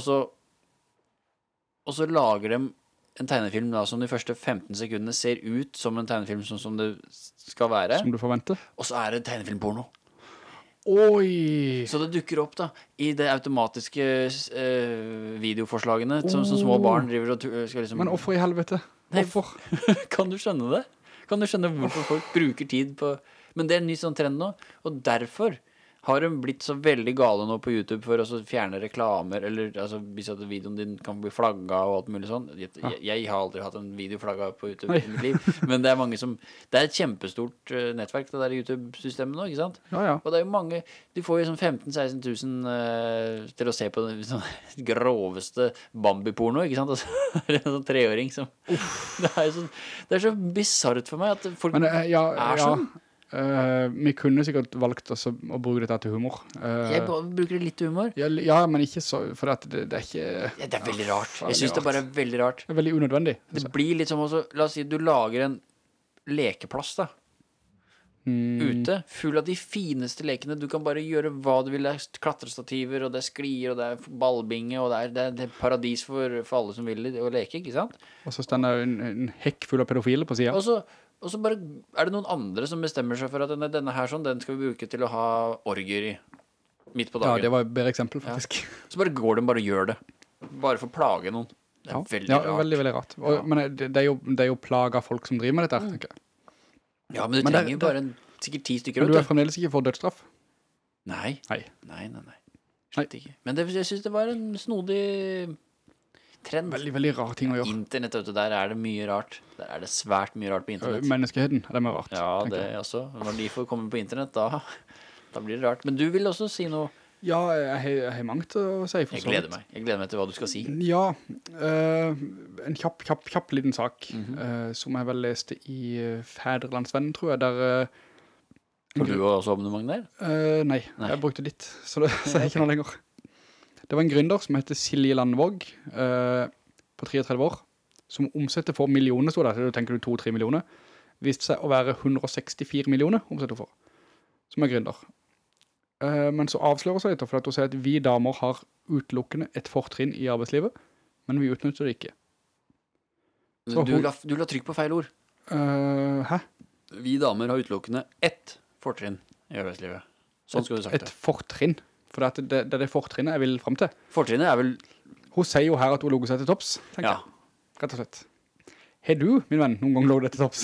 så lager de en tegnefilm da, som de første 15 sekundene ser ut som en tegnefilm sånn som det skal være. Som du forventer. Og så er det tegnefilmporno. Oi! Så det dukker opp da, i det automatiske videoforslagene som små barn driver og skal liksom... Men hvorfor i helvete? Hvorfor? Kan du skjønne det? Kan du skjønne hvorfor folk bruker tid på... Men det er en ny sånn trend nå, og derfor har de blitt så veldig gale nå på YouTube for å fjerne reklamer, eller altså, hvis at videoen din kan bli flagget og alt mulig sånn. Jeg har aldri hatt en video flagget på YouTube i mitt liv, men det er mange som... Det er et kjempestort nettverk, det der YouTube-systemet nå, ikke sant? Ja. Og det er jo mange... Du får jo sånn 15-16 000 til å se på den sånn groveste Bambi-porno, ikke sant? Altså, det er en sånn 3-åring som... Det er så bizarrt for meg at folk er sånn. Vi kunne sikkert valgt å bruke dette til humor. Jeg bruker det litt til humor. Ja, men ikke så, for det er ikke... Ja, det er veldig rart. Jeg synes det bare er veldig rart. Det er veldig unødvendig. Det blir litt som også, la oss si, du lager en lekeplass da. Ute, full av de fineste lekene. Du kan bare gjøre hva du vil. Det er klatrestativer, og det er sklier, og det er ballbinge, og det er paradis for alle som vil å leke, ikke sant? Og så stender en hekk full av pedofile på siden. Og så bare er det noen andre som bestemmer seg for at denne her sånn, den skal vi bruke til å ha orger i midt på dagen. Ja, det var et bedre eksempel faktisk. Ja. Så bare går de bare og gjør det. Bare for å plage noen. Det er veldig rart. Ja, veldig, veldig rart. Men det er jo plaget folk som driver med dette her, tenker jeg. Ja, men du trenger jo bare sikkert 10 stykker. Men du er fremdeles ikke for dødsstraff? Nei. Slett ikke. Men jeg synes det var en snodig trend. Veldig, veldig rar ting å gjøre. Internett, vet du, der er det mye rart. Der er det svært mye rart på internett. Menneskeheten, det er mer rart. Ja, det også. Når de får komme på internett, da blir det rart. Men du vil også si noe? Ja, jeg har mangt å si for så vidt. Jeg gleder meg til hva du skal si. Ja, en kjapp liten sak, som jeg vel leste i Fædrelandsvennen, tror jeg, der... Har du også abonnement der? Nei, jeg brukte ditt, så det er ikke noe lenger. Det var en gründer som heter Silje Landvåg, på 33 år, som omsetter for millioner, så der, så tenker du 2-3 millioner, viste seg å være 164 millioner omsetter for, som er gründer. Men så avslører seg litt, for at hun sier at vi damer har utelukkende et fortrinn i arbeidslivet, men vi utnytter det ikke. Så du la trykk på feil ord. Hæ? Vi damer har utelukkende ett fortrinn i arbeidslivet. Sånn skulle du sagt det. Et fortrinn? For det er det fortrinnet jeg vil frem til. Fortrinnet er vel... Hun sier jo her at hun loger seg til topps, tenker jeg. Rett og slett. Har du, min venn, noen gang loget deg til topps?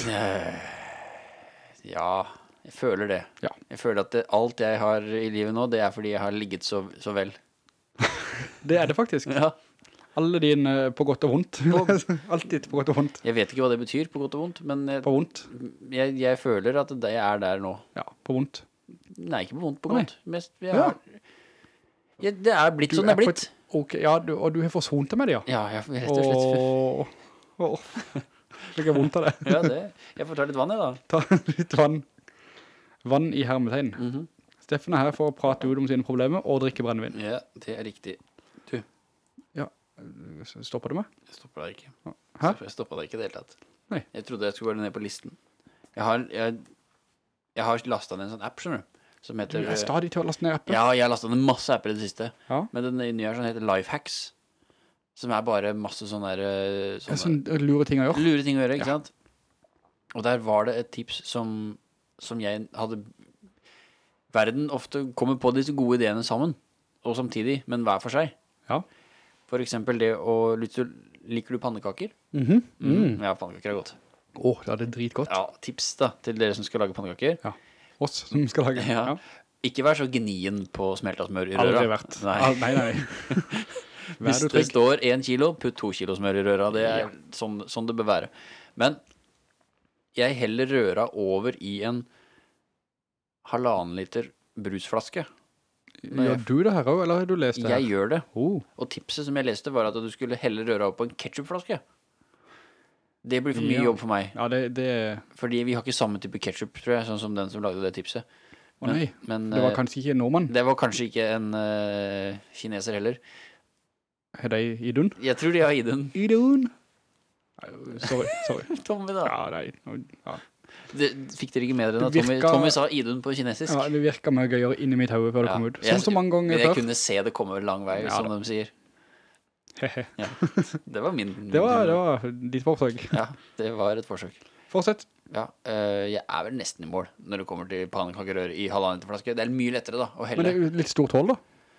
Ja, jeg føler det. Ja. Jeg føler at alt jeg har i livet nå, det er fordi jeg har ligget så vel. Det er det faktisk. Ja. Alle dine på godt og vondt. Alltid på godt og vondt. Jeg vet ikke hva det betyr på godt og vondt, men på vondt. Jeg føler at det er der nå. Ja, på vondt. Nei, ikke på vondt, på godt. Mest, det er blitt sånn det er blitt. Ok, ja, og du har forsont det med det, ja? Ja, jeg rett og slett. Det er vondt av det. Ja, jeg får ta litt vann i da. Ta litt vann. Vann i hermetegn. Steffen er her for å prate ut om sine problemer og drikke brennevin. Ja, det er riktig. Du. Ja, stopper du meg? Jeg stopper deg ikke. Hæ? Jeg stopper deg ikke i det hele tatt. Nei. Jeg trodde jeg skulle være ned på listen. Jeg har lastet ned en sånn app, skjønner du? Som heter... Du er stadig til å laste ned apper. Ja, jeg har lastet ned masse apper i det siste. Ja. Men den nye er sånn heter Lifehacks. Som er bare masse sånne der... Sånn lure ting å gjøre. Lure ting å gjøre, ikke sant? Og der var det et tips som jeg hadde... Verden ofte kommer på disse gode ideene sammen. Og samtidig, men hver for seg. Ja. For eksempel det å... Liker du pannekaker? Ja, pannekaker er godt. Det er dritgodt. Ja, tips da, til dere som skal lage pannekaker. Ja. Oss som skal lage. Ja. Ikke vær så genien på smelta smør i røra. Aldri vært. Nei. Hvis det står 1 kilo, putt 2 kilo smør i røra. Det er sånn det bør være. Men jeg heller røra over i en 1,5 liter brusflaske. Gjør du det her også, eller har du lest det her? Jeg gjør det. Og tipset som jeg leste var at du skulle heller røra opp på en ketchupflaske. Det blir for mye jobb for meg. Ja, det... Fordi vi har ikke samme type ketchup, tror jeg, sånn som den som lagde det tipset. Men det var kanskje ikke en nordmann? Det var kanskje ikke en kineser heller. Er det Idun? Jeg tror de har Idun. Idun! Sorry. Tommy da. Ja, nei. Ja. Fikk dere ikke med dere da? Tommy sa Idun på kinesisk. Ja, det virker mer gøyere inni mitt hode før det kom ut. Som så mange ganger før. Jeg kunne se det komme lang vei, som de sier. Ja, det var det var ditt forsøk. Ja, det var et forsøk. Fortsett. Ja, jeg er vel nesten i mål når det kommer til pannekakerør i 1,5 liter flaske. Det er mye lettere da å helle. Men det er jo litt stort hold da?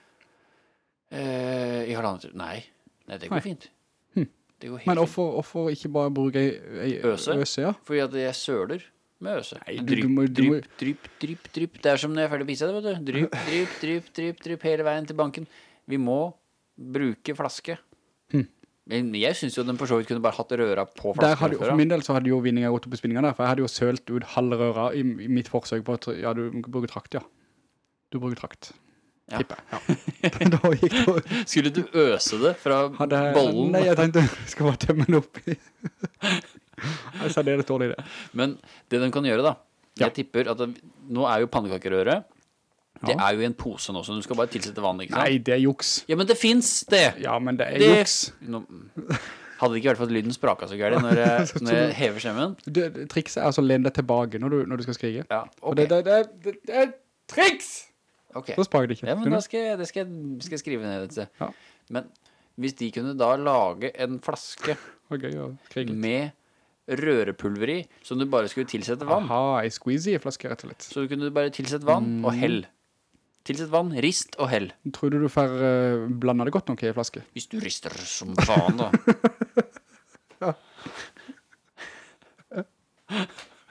I 1,5 liter? Nei, det går fint. Det går helt Men hvorfor ikke bare bruke øse? Ja? Fordi at jeg søler med øse. Nei, drypp. Det er som når jeg er ferdig å pisse det, vet du. Drypp hele veien til banken. Vi må bruke flaske. Men jeg synes jo den for så vidt kunne bare hatt røra på flasken. For min del så hadde jo vinninga gått opp i spinninga der, for jeg hadde jo sølt ut halve røra i mitt forsøk på at, ja, du bruker trakt, ja. Du bruker trakt. Ja. Tipper, ja. Da gikk det... Skulle du øse det fra bollen? Nei, jeg tenkte, jeg skal bare tømme den opp i. Jeg sa det dårlig det. Men det den kan gjøre da, jeg tipper at nå er jo pannekakerøret, det er jo i en pose nå, så du skal bare tilsette vann, ikke sant? Nei, det er juks. Ja, men det finnes det! Ja, men det er juks. Hadde det ikke vært for at lyden spraka så gærlig når jeg hever stemmen? Trikset er altså len deg tilbake når du skal skrike. Ja, ok. Det er triks! Ok. Så spraker det ikke. Ja, men da skal jeg skrive ned dette. Ja. Men hvis de kunne da lage en flaske med rørepulver i, som du bare skulle tilsette vann. Aha, en squeezy-flaske rett og slett. Så du kunne bare tilsette vann og hell. Tilsett vann, rist og hell. Tror du får blanda det godt nok i en flaske? Hvis du rister som faen da.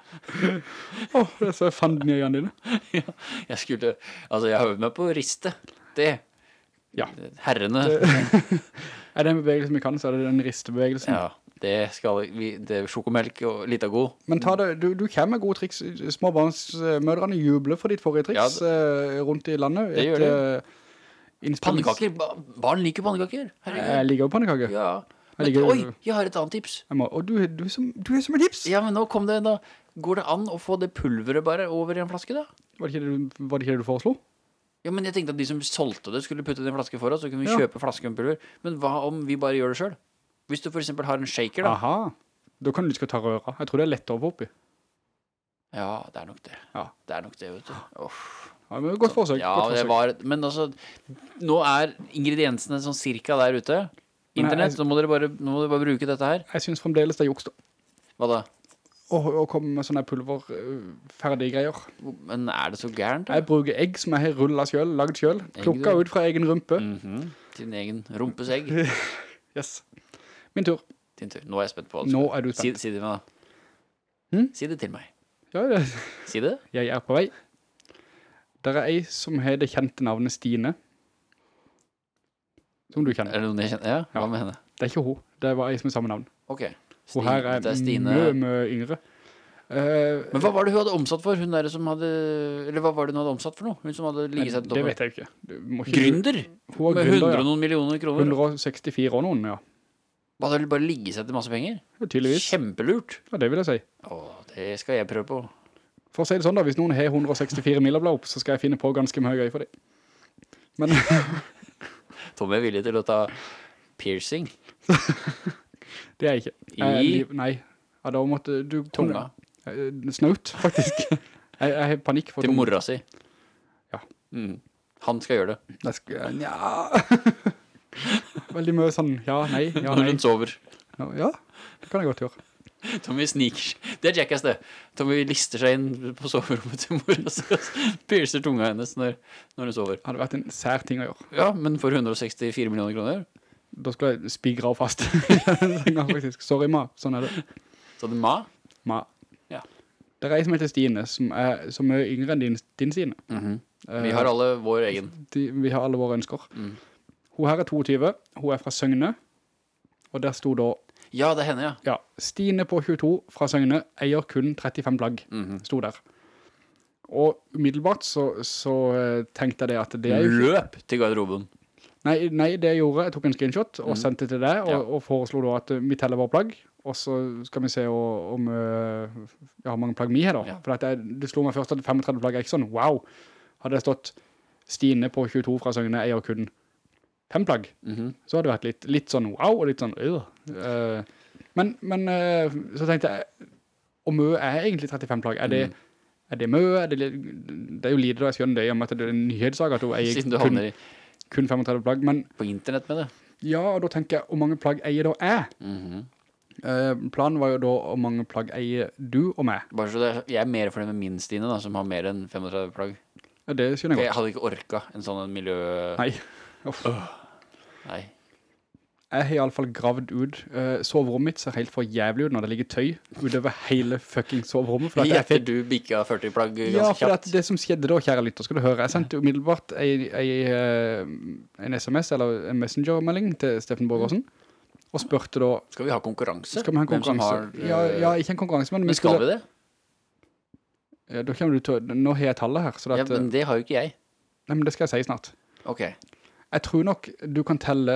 Det er så fanden i øynene dine. Ja, jeg har øvd meg på å riste. Det. Ja. Herrene. Er det en bevegelse vi kan, så er det den ristebevegelsen. Ja, det er sjokomelk og litt av god. Men du kommer med gode triks. Småbarnsmødrene jubler for ditt forrige triks rundt i landet. Det gjør det. Pannekaker, barn liker pannekaker. Jeg liker jo pannekaker. Ja. Oi, jeg har et annet tips. Og du er som en tips. Ja, men nå kom det da. Går det an å få det pulveret bare over i en flaske da? Var det ikke det du foreslo? Ja, men jeg tenkte at de som solgte det skulle putte det i en flaske for oss, så kunne vi kjøpe flaske med pulver. Men hva om vi bare gjør det selv? Hvis du for eksempel har en shaker da. Aha, da kan du ikke ta røra. Jeg tror det er lettere å få oppi. Ja, det er nok det. Ja. Det er nok det, vet du. Ja, men godt forsøk. Ja, men altså, nå er ingrediensene sånn cirka der ute. Internett, så må dere bare bruke dette her. Jeg synes fremdeles det er juks da. Hva da? Å komme med sånne pulver, ferdige greier. Men er det så gærent da? Jeg bruker egg som jeg har rullet selv, lagd selv. Plukket ut fra egen rumpe. Din egen rumpes egg. Yes. Min tur. Din tur. Nå er jeg spent på Nå er du spent. Si det til meg da. Si det til meg. Ja, det. Si det. Jeg er på vei. Der er ei som har det kjente navnet Stine. Som du kjenner. Er det noen jeg kjenner? Ja, hva med henne? Det er ikke hun. Det var ei som er samme navn. Ok. Hun her er mye yngre. Men hva var det hun hadde omsatt for? Hun der som hadde... Eller hva var det hun hadde omsatt for noe? Hun som hadde ligget seg... Det vet jeg ikke. Gründer? Med 100 og noen millioner kroner? 164 og noen, ja. Hva hadde bare ligget seg til masse penger? Tydeligvis. Kjempelurt. Ja, det vil jeg si. Det skal jeg prøve på. For å si det sånn da, hvis noen har 164 mil å bla opp, så skal jeg finne på ganske mye gøy for dem. Men... Tom er villig til å ta piercing. Det er jeg ikke. Nei. Ja, da måtte du... Tunga. Snaut, faktisk. Jeg har panikk for til mora si. Ja. Han skal gjøre det. Veldig mye sånn, ja, nei. Når hun sover. Ja, det kan jeg godt gjøre. Tommy sniker. Det er Jackass det. Tommy lister seg inn på soverommet til mora si og piercer tunga hennes når hun sover. Det hadde vært en sær ting å gjøre. Ja, men for 164 millioner kroner? Da skulle jeg spigre av fast. Sorry, ma. Sånn er det. Så det ma? Ma. Ja. Det er ei som heter Stine, som er yngre enn din Stine. Vi har alle vår egen. Vi har alle våre ønsker. Hun her er 22. Hun er fra Søgne. Og der stod da... Ja, det er henne, ja. Ja, Stine på 22 fra Søgne eier kun 35 plagg, stod der. Og umiddelbart så tenkte jeg det at det er jo... Løp til garderoben. Nei, det jeg gjorde, jeg tok en screenshot og sendte til deg, og foreslo da at vi teller våre plagg, og så skal vi se om hvor mange plagg vi har da. For det slo meg først at 35 plagg er ikke sånn, wow. Hadde det stått Stine på 22 fra Søgne eier kun 5 plagg, så hadde det vært litt sånn wow, og litt sånn men så tenkte jeg, og mø er egentlig 35 plagg, er det mø? Det er jo lite da, jeg skjønner det, i og med at det er en nyhetssak at hun eier kun 35 plagg, men... På internett med det? Ja, og da tenker jeg, hvor mange plagg eier da jeg? Planen var jo da, hvor mange plagg eier du og meg? Bare så jeg er mer for det med min Stine da, som har mer enn 35 plagg. Ja, det skjønner jeg godt. Jeg hadde ikke orket en sånn miljø... Nei. Nei. Jeg har i alle fall gravd ut. Soverommet mitt ser helt for jævlig ut når det ligger tøy utover hele fucking soverommet. Etter du bikket 40 plagg ganske kjapt? Ja, for det som skjedde da, kjære lytter, skal du høre. Jeg sendte umiddelbart en SMS eller en messengermelding til Steffen Borgersen, og spurte da... Skal vi ha konkurranse? Skal vi ha en konkurranse? Ja, ikke en konkurranse, men... skal vi det? Ja, da kommer du til... Nå har jeg tallet her, så ja, men det har jo ikke jeg. Nei, men det skal jeg si snart. Ok. Jeg tror nok du kan telle...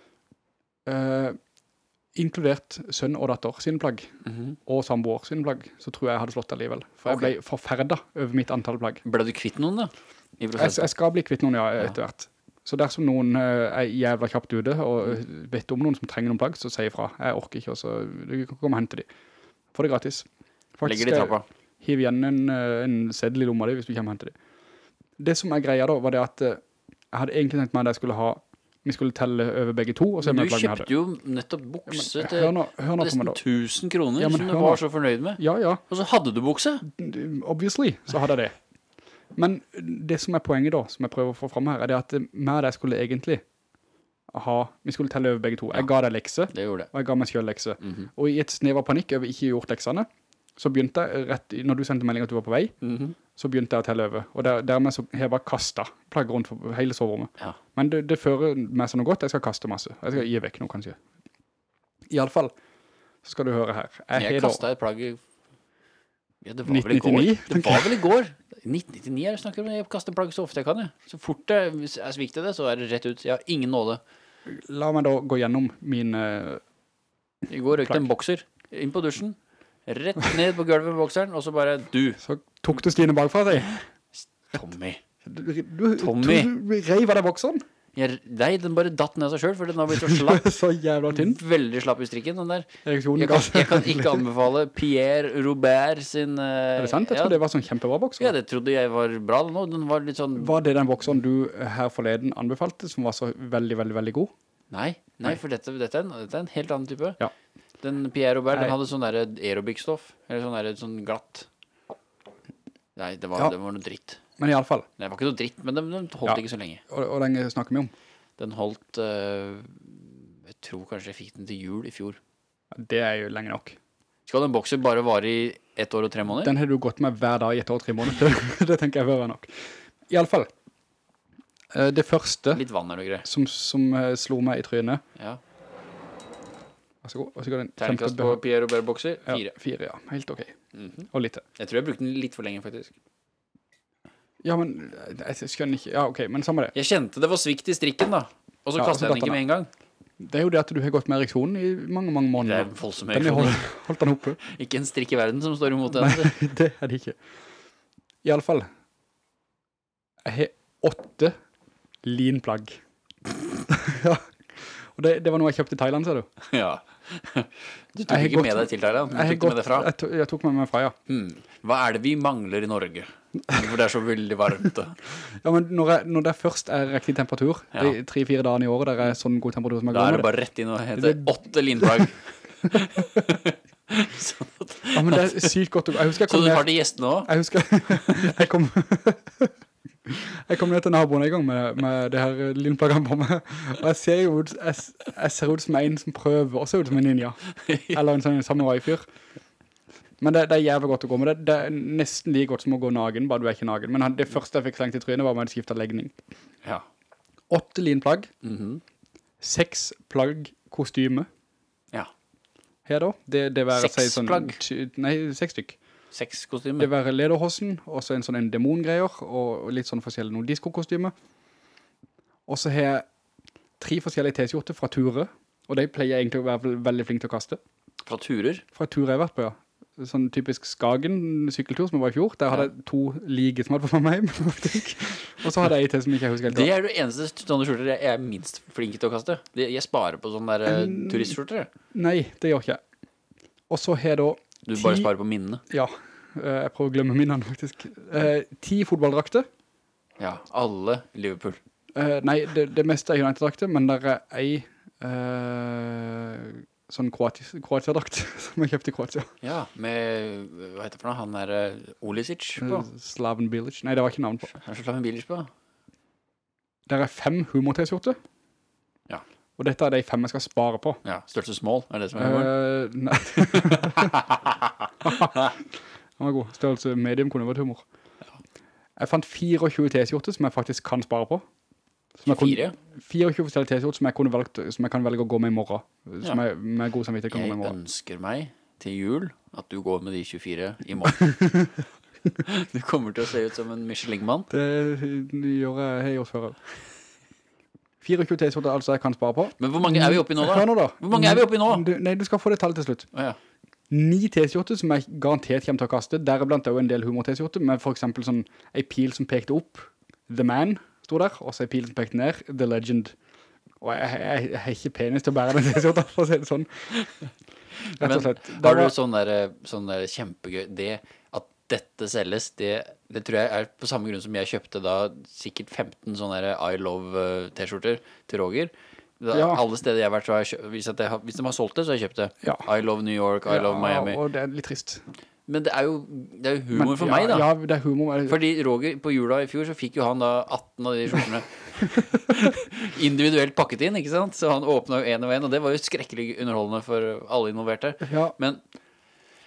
inkludert sønn og datter sine plagg, og samboer sine plagg, så tror jeg hadde slått alligevel. For jeg ble forferdet over mitt antall plagg. Ble du kvitt noen da? Jeg skal bli kvitt noen, ja, etter hvert. Så dersom noen er jævla kjapt ute, og vet om noen som trenger noen plagg, så sier jeg fra. Jeg orker ikke, så du kan komme og hente de. Få det gratis. Faktisk legger de trappa. Hiv igjen en seddel i lomma di hvis du kommer og hente de. Det som er greia da, var det at jeg hadde egentlig tenkt meg at vi skulle telle over begge to. Men du kjøpte jo nettopp bukse til nesten 1000 kroner, som du var så fornøyd med. Ja. Og så hadde du bukse. Obviously, så hadde jeg det. Men det som er poenget da, som jeg prøver å få frem her, er det at med det skulle egentlig vi skulle telle over begge to. Jeg ga deg lekse, det gjorde det. Og jeg ga meg selv lekse. Og i et snev av panikk over ikke gjort leksene, så begynte jeg når du sendte melding at du var på vei, så begynte jeg å telle over. Og dermed så har jeg bare kastet plagg rundt for hele soverommet. Ja. Men det fører meg sånn noe godt, jeg skal kaste masse. Jeg skal gi vekk noe, kanskje. I alle fall, så skal du høre her. Jeg kastet et plagg... Ja, det var 1999? Det var vel i går. 1999 er det snakker om. Jeg kaster plagg så ofte jeg kan. Så fort jeg svikter det, så er det rett ut. Jeg har ingen nåde. La meg da gå gjennom mine I går røkte en bokser inn på dusjen, rett ned på gulvet med bokseren, og så bare du. Så tok du Stine bakfra deg. Tommy. Tommy. Du reiv av deg bokseren? Nei, den bare datt ned av seg selv, for den har blitt så slapp. Så jævla tynn. Veldig slapp i strikken, den der. Jeg kan ikke anbefale Pierre Robert sin... Er det sant? Jeg trodde det var sånn kjempebra bokser. Ja, det trodde jeg var bra nå. Den var litt sånn... Var det den bokseren du her forleden anbefalte, som var så veldig, veldig, veldig god? Nei, for dette er en helt annen type. Ja. Den Pierre Robert, den hadde sånn der aerobic-stoff, eller sånn glatt. Nei, det var noe dritt. Men i alle fall. Det var ikke noe dritt, men den holdt ikke så lenge. Og den snakker vi om? Den holdt, jeg tror kanskje jeg fikk den til jul i fjor. Det er jo lenge nok. Skal den bokser bare vare i 1 år og 3 måneder? Den har du gått med hver dag i 1 år og 3 måneder. Det tenker jeg bør være nok. I alle fall. Det første litt vann er det greit. som slo meg i trynet. Ja. Vær så god. Terningkast på Pierre Robert bokser? 4. Ja, 4, ja. Helt ok. Og litt. Jeg tror jeg brukte den litt for lenge, faktisk. Ja, men jeg skjønner ikke. Ja, ok, men samme det. Jeg kjente det var svikt i strikken da. Og så kastet jeg den ikke med en gang. Det er jo det at du har gått med ereksjonen i mange, mange måneder. Det er en voldsom ereksjon. Holdt den oppe. Ikke en strikk i verden som står imot den. Nei, det er det ikke. I alle fall. Jeg har 8 linplagg. Ja. Og det var noe jeg kjøpte i Thailand, ser du? Ja. Du tok ikke med deg til Thailand? Du tok med det fra? Jeg tok med meg fra, ja. Hva er det vi mangler i Norge? For det er så veldig varmt. Ja, men når det først er riktig temperatur, de 3-4 dager i året, der er sånn god temperatur som jeg går med. Da er det bare rett inn og heter 8 linplagg. Ja, men det er sykt godt. Så du har det gjestene også? Jeg husker jeg kom ned til naboen en gang med det her linplaggene på meg, og jeg ser ut som en som prøver å se ut som en ninja, eller en sånn samurai-fyr. Men det er jævlig godt å gå med. Det er nesten like godt som å gå nagen, bare du er ikke nagen. Men det første jeg fikk slengt i trynet var med å skifte legning. Ja. 8 linplagg, 6 plagg kostyme. Ja. Her da, det var 6 plagg? Nei, 6 stykk. 6 kostymer. Det var lederhosen, og så en demongreier, og litt sånn forskjellig noen diskokostymer. Og så har jeg 3 forskjellige t-skjorter fra Ture, og de pleier egentlig å være veldig flink til å kaste. Fra turer? Fra Ture jeg har vært på, ja. Sånn typisk Skagen sykkeltur som jeg var i fjor. Der hadde jeg 2 like som hadde på meg. Og så hadde jeg 1 til som ikke jeg husker helt. Det er det eneste sånne skjorter jeg er minst flink til å kaste. Jeg sparer på sånne der turistskjorter. Nei, det gjør ikke jeg. Og så har jeg da du bare sparer på minnene? Ja, jeg prøver å glemme minnene faktisk. 10 fotballdrakter. Ja, alle Liverpool. Nei, det meste er United-drakter, men der er ei sånn Kroatia-drakt som jeg kjøpte i Kroatia. Ja, med, hva heter det for noe? Han er Olisic på? Slaven Bilic. Nei, det var ikke navn på. Er det Slaven Bilic på? Der er 5 humor-t-skjorter. Ja. Og dette er de 5 jeg skal spare på. Ja, størrelse small, er det som er humor? Nei. Den var god. Størrelse medium kunne vært humor. Ja. Jeg fant 24 t-skjorter som jeg faktisk kan spare på. 24? 24 forskjellige t-skjorter som jeg kan velge å gå med i morgen. Som jeg med god samvittighet kan gå med i morgen. Jeg ønsker meg til jul at du går med de 24 i morgen. Du kommer til å se ut som en Michelin-mann. Det gjør jeg gjort før. 24 t-skjorter altså jeg kan spare på. Men hvor mange er vi oppe i nå da? Hør nå da. Hvor mange er vi oppe i nå? Nei, du skal få det tallet til slutt. Ja. 9 t-skjorter som jeg garantert kommer til å kaste. Deriblant er jo en del humor-t-skjorter, med for eksempel sånn en pil som pekte opp, The Man, stod der, og så en pil som pekte ned, The Legend. Og jeg har ikke penis til å bære den t-skjorten, for å si det sånn. Rett og slett. Men har du sånn der kjempegøy, det at dette selges, det tror jeg er på samme grunn som jeg kjøpte da sikkert 15 sånne I Love t-skjorter til Roger. Alle steder jeg har vært, hvis de har solgt det, så har jeg kjøpt det. Ja. I Love New York, I Love Miami. Ja, og det er litt trist. Men det er jo humor for meg da. Ja, det er humor. Fordi Roger på jula i fjor så fikk jo han da 18 av de skjortene individuelt pakket inn, ikke sant? Så han åpnet jo en og en, og det var jo skrekkelig underholdende for alle involverte. Ja. Men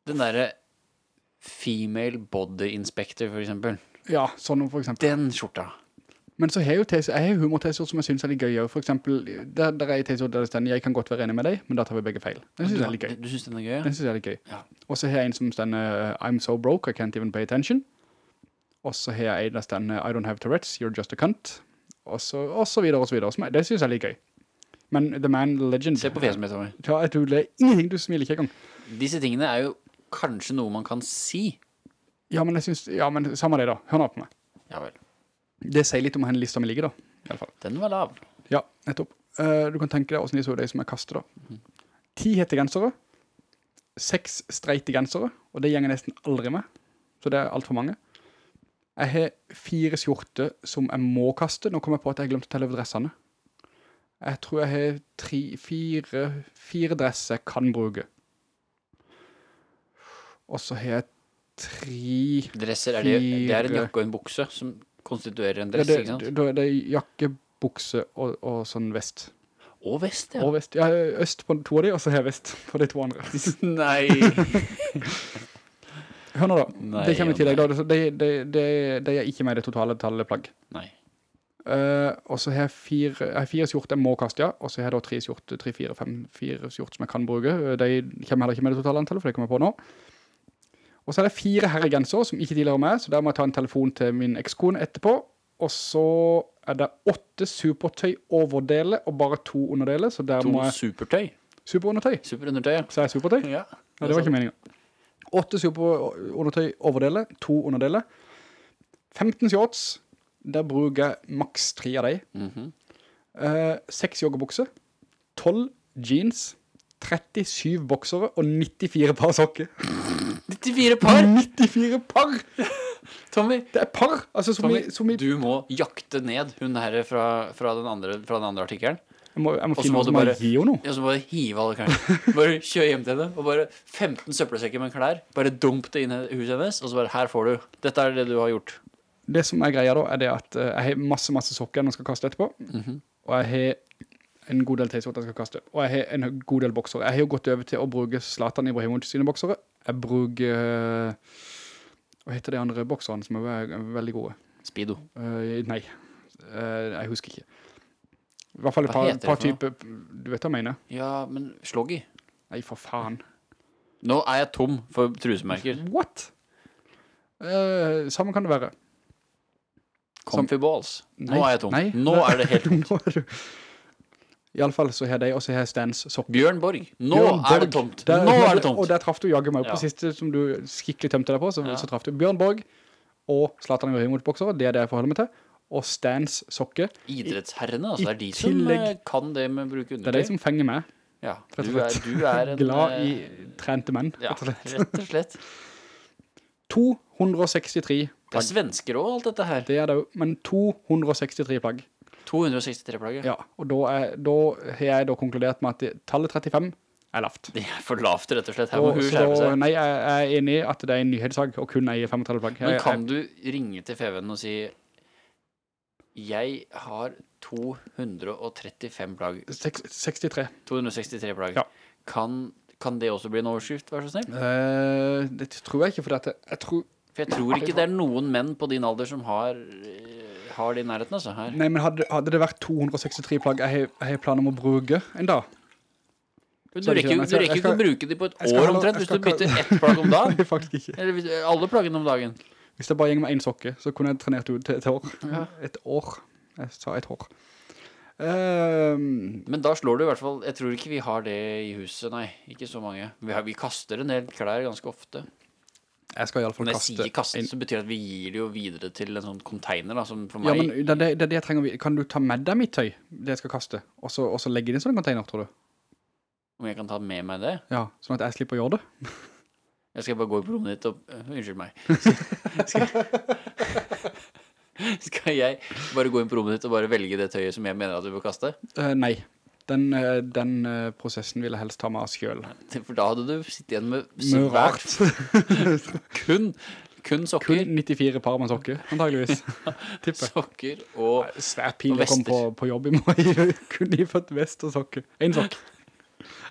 Den der female body inspector, for eksempel. Ja, sånn for eksempel. Den skjorta. Men så har jeg jo humor-t-skjort som jeg synes er litt gøy. For eksempel, der er t-skjort der det stender, jeg kan godt være enig med deg, men da tar vi begge feil. Den synes jeg er litt gøy. Du synes den er gøy, ja? Den synes jeg er litt gøy. Ja. Og så har jeg en som stender, I'm so broke, I can't even pay attention. Og så har jeg en der stender, I don't have Tourette's, you're just a cunt. Og så videre og så videre. Det synes jeg er litt gøy. Men The Man, The Legend... Se på fjeset mitt, Tommy. Ja, det er ingenting, du smiler ikke engang. Disse tingene er jo kanskje noe man kan si. Ja, men jeg synes, men samme det da. Hør nå på meg. Ja vel. Det sier litt om hvor lista mi ligger da, i alle fall. Den var lav. Ja, nettopp. Du kan tenke deg hvordan de så de som er kastet da. 10 hettegensere, 6 streite gensere, og det gjenger nesten aldri med. Så det er alt for mange. Jeg har 4 skjorter som jeg må kaste. Nå kommer jeg på at jeg har glemt å telle over dressene. Jeg tror jeg har 4 dresser jeg kan bruke. Og så har jeg 3... Dresser, det er en jakke og en bukse som konstituerer en dress, ikke sant? Det er jakke, bukse og sånn vest. Og vest, ja. Og vest. Jeg har øst på 2 av de, og så har jeg vest på de 2 andre. Nei. Hør nå da, Nei, det kommer til deg da. Det er ikke med det totale tallet plagg. Nei. Og så har jeg 4 skjorter jeg må kaste, ja. Og så har jeg da 3 skjorter, 3, 4, 5, 4 skjorter som jeg kan bruke. De kommer heller ikke med det totale antallet, for det kommer jeg på nå. Og så er det 4 herregenser som ikke tilhører meg, så der må jeg ta en telefon til min ekskone etterpå. Og så er det 8 supertøy overdeler, og bare 2 underdeler, så der 2 må jeg... supertøy? Superundertøy? Superundertøy, ja. Så er jeg supertøy? Ja. Ja, det var ikke meningen. 8 superundertøy overdeler, 2 underdeler. 15 shorts, der bruker jeg maks 3 av dem. 6 joggebukser, 12 jeans, 37 boksere og 94 par sokker. 94 par? 94 par! Tommy, det er par! Altså, Tommy, du må jakte ned hun her fra den andre artikkelen. Jeg må finne noe som bare gi henne noe. Ja, så må du hive alle klærne. Bare kjøre hjem til henne, og bare 15 søppelsekker med klær. Bare dump det inn i huset hennes, og så bare, her får du. Dette er det du har gjort. Det som er greia da, er det at jeg har masse sokker jeg skal kaste etterpå. Og jeg har en god del t-skjorter jeg skal kaste. Og jeg har en god del boksere. Jeg har jo gått over til å bruke Zlatan Ibrahimovic sine boksere. Jeg bruker... Hva heter de andre bokserne som er veldig gode? Speedo. Nei, jeg husker ikke. I hvert fall et par typer... Du vet hva jeg mener? Ja, men Sloggy? Nei, for faen. Nå er jeg tom for trusemerker. What? Sammen kan det være. Comfy balls. Nå er jeg tom. Nå er det helt tomt. I alle fall så har de, og så har Stans sokker. Bjørn Borg. Nå er det tomt. Nå er det tomt. Og der traff du jagget meg opp på siste som du skikkelig tømte deg på, så traff du Bjørn Borg og Zlatan Ibrahimovic-boksere, det er det jeg forholder meg til, og Stans sokker. Idrettsherrene, altså, det er de som kan det med å bruke undertøy. Det er de som fenger meg. Ja, du er en... Glad i trente menn, rett og slett. 263 plagg. Det er svensker også, alt dette her. Det er det jo, men 263 plagg. 263 plagg, ja. Og da har jeg konkludert med at tallet 35 er lavt. Det er for lavt, rett og slett. Her må hun skjerpe seg. Nei, jeg er enig i at det er en nyhetssak, og kun eier 35 plagg. Men kan du ringe til Feven og si jeg har 235 plagg. 63. 263 plagg. Ja. Kan det også bli en overskrift, vær så snill? Det tror jeg ikke, for jeg tror ikke det er noen menn på din alder som har det i nærheten, altså, her. Nei, men hadde det vært 263 plagg jeg har planer om å bruke en dag? Du rekker ikke å bruke de på et år omtrent, hvis du bytter ett plagg om dagen. Nei, faktisk ikke. Eller alle plaggene om dagen. Hvis det bare gjenger med en sokke, så kunne jeg trenert ut til et år. Ja. Et år. Jeg sa et år. Men da slår du i hvert fall, jeg tror ikke vi har det i huset, nei, ikke så mange. Vi kaster en del klær ganske ofte. Jeg skal i alle fall kaste. Når jeg sier kaste, så betyr det at vi gir det jo videre til en sånn container da, som for meg... Ja, men det er det jeg trenger. Kan du ta med deg mitt tøy, det jeg skal kaste, og så legge det i en sånn container, tror du? Om jeg kan ta med meg det? Ja, sånn at jeg slipper å gjøre det. Jeg skal bare gå i rommet ditt og... Unnskyld meg. Skal jeg bare gå inn på rommet ditt og bare velge det tøyet som jeg mener at du bør kaste? Nei. Den prosessen vil jeg helst ta med oss selv. For da hadde du sittet igjen med svært. kun sokker. Kun 94 par med sokker, antageligvis. Sokker og svært pinlig å komme på jobb i morgen. Kun i fått vest og sokker. En sokk.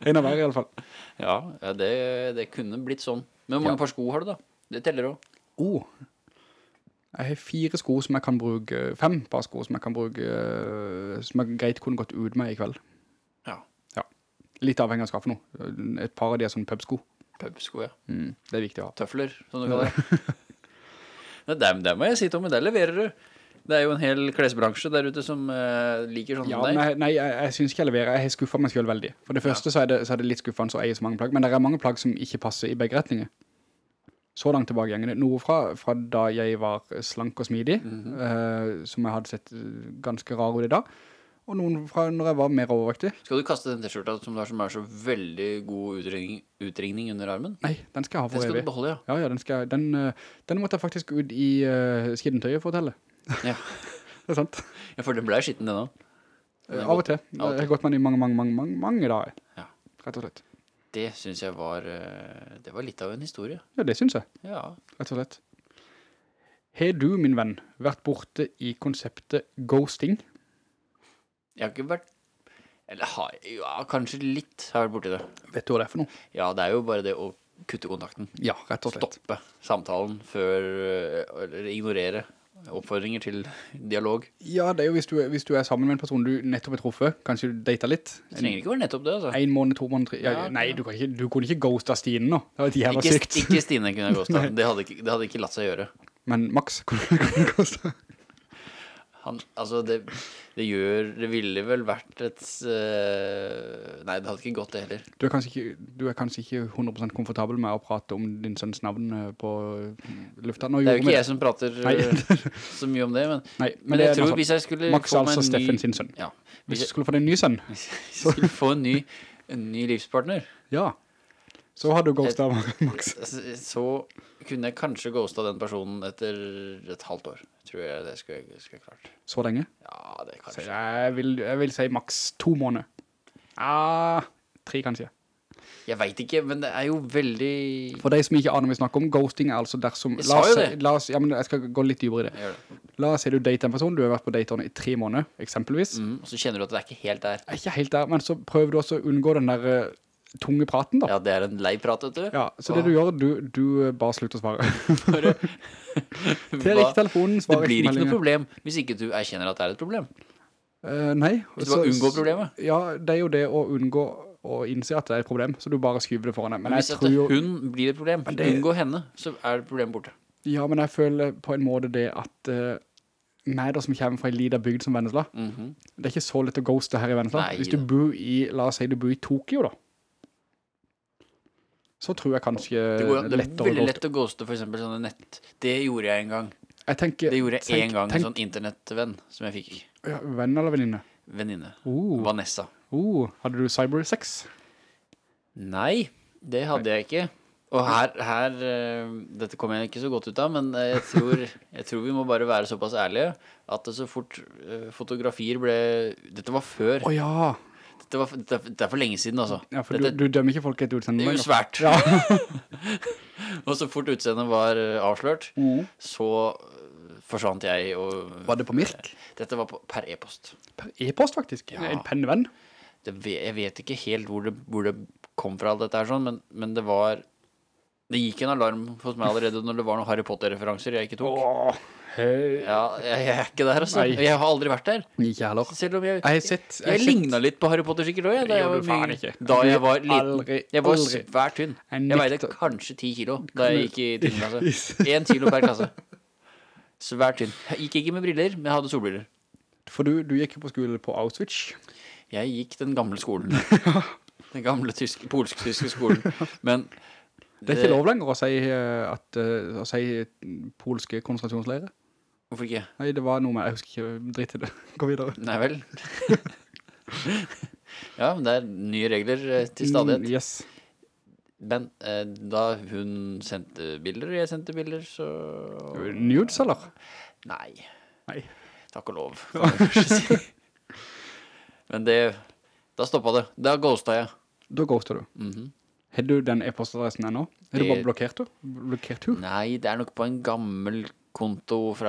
En av hver i alle fall. Ja, det kunne blitt sånn. Men hvor mange par sko har du da? Det teller også. Jeg har 4 sko som jeg kan bruke, 5 par sko som jeg kan bruke, som jeg greit kunne gått ut med i kveld. Ja. Litt avhengig av å skaffe noe. Et par av de er sånne pubsko. Pubsko, ja. Det er viktig å ha. Tøfler, som du kaller det. Det må jeg si, Tommy, det leverer du. Det er jo en hel klesbransje der ute som liker sånn som deg. Nei, jeg synes ikke jeg leverer. Jeg har skuffet meg selv veldig. For det første så er det litt skuffende å eie så mange plagg, men det er mange plagg som ikke passer i begge retninger. Så langt tilbake gjengene. Noe fra da jeg var slank og smidig, som jeg hadde sett ganske rar ut i dag, og noen fra når jeg var mer overvektig. Skal du kaste den t-skjorta som er så veldig god utringning under armen? Nei, den skal jeg ha for evig. Den skal du beholde, ja. Ja, den måtte jeg faktisk ut i skiddentøyet for å telle. Ja. Det er sant. Ja, for den ble skitten den også. Av og til. Jeg har gått med den i mange dager. Ja. Rett og slett. Det synes jeg det var litt av en historie. Ja, det synes jeg. Ja. Rett og slett. Har du, min venn, vært borte i konseptet ghosting? Jeg har ikke vært, kanskje litt har jeg vært borte i det. Vet du hva det er for noe? Ja, det er jo bare det å kutte kontakten. Ja, rett og slett. Stoppe samtalen før, eller ignorere oppfordringer til dialog. Ja, det er jo hvis du er sammen med en person du nettopp har truffet, kanskje du dater litt. Det trenger ikke være nettopp det, altså. 1 måned, 2 måneder, 3. Ja, nei, du kunne ikke ghoste Stine nå. Det var et jævla sykt. Ikke Stine kunne jeg ghoste. Det hadde ikke latt seg gjøre. Men Max kunne du ghoste. Det ville vel vært et nei, det hadde ikke gått det heller. Du er kanskje ikke 100% komfortabel med å prate om din sønns navn på lufta. Det er jo ikke jeg som prater så mye om det, men jeg tror hvis jeg skulle Max, altså Steffen sin sønn. Ja. Hvis jeg skulle få en ny sønn. Hvis jeg skulle få en ny livspartner. Ja. Så har du ghostet Max. Så kunne jeg kanskje ghostet den personen etter et halvt år. Tror jeg det skulle klart. Så lenge? Ja, det kanskje. Så jeg vil si maks 2 måneder. 3 kanskje. Jeg vet ikke, men det er jo veldig... For de som ikke aner vi snakker om, ghosting er altså dersom... Jeg sa jo det. Ja, men jeg skal gå litt dypere i det. La oss si du dater en person, du har vært på daterne i 3 måneder, eksempelvis. Og så kjenner du at det er ikke helt der. Det er ikke helt der, men så prøver du også å unngå den der tunge praten da. Ja, det er en lei prat, vet du. Ja, så det du gjør, du bare slutter å svare. Ter ikke telefonen, svarer det blir ikke noe problem hvis ikke du erkjenner at det er et problem. Nei. Hvis du bare unngår problemet. Ja, det er jo det å unngå å innse at det er et problem, så du bare skyver det foran deg. Men hvis hun blir et problem, unngå henne, så er det problemet borte. Ja, men jeg føler på en måte det at meg som kommer fra en liten bygd som Vennesla, det er ikke så lett å ghoste her i Vennesla. Hvis du bor la oss si du bor i Tokyo da, så tror jeg kanskje det er veldig lett å ghoste for eksempel sånne nett. Det gjorde jeg en gang. Det gjorde jeg en gang, en sånn internettvenn som jeg fikk. Ja, venn eller venninne? Venninne. Vanessa. Hadde du cybersex? Nei, det hadde jeg ikke. Og her dette kommer jeg ikke så godt ut av, men jeg tror vi må bare være såpass ærlige at det så fort fotografier dette var før. Ja. Det er for lenge siden, altså. Ja, for du dømmer ikke folk etter utseendet. Det er jo svært. Ja. Og så fort utseendet var avslørt, så forsvant jeg. Var det på Mirk? Dette var per e-post. Per e-post, faktisk? Ja. En pennevenn? Jeg vet ikke helt hvor det kom fra dette her, sånn, men det gikk en alarm hos meg allerede når det var noen Harry Potter-referanser jeg ikke tok. Ja, jeg er ikke der, altså. Jeg har aldri vært der. Ikke heller. Selv om jeg lignet litt på Harry Potter sikkert også, da jeg var liten. Jeg var svært tynn. Jeg veide kanskje 10 kilo da jeg gikk i 10. klasse. 1 kilo per klasse. Svært tynn. Jeg gikk ikke med briller, men jeg hadde solbriller. For du gikk på skole på Auschwitz? Jeg gikk den gamle skolen. Den gamle polsk-tyske skolen. Men det er ikke lov lenger å si polske konsentrasjonsleirer. Hvorfor ikke? Nei, det var noe med, jeg husker ikke, dritt i det. Gå videre. Nei vel. Ja, men det er nye regler til stadighet. Yes. Men da hun sendte bilder, og jeg sendte bilder, så... Nudes, eller? Nei. Takk og lov. Men da stoppet det. Da ghostet jeg. Da ghostet du? Har du den e-postadressen ennå? Har du bare blokkert du? Nei, det er nok på en gammel konto fra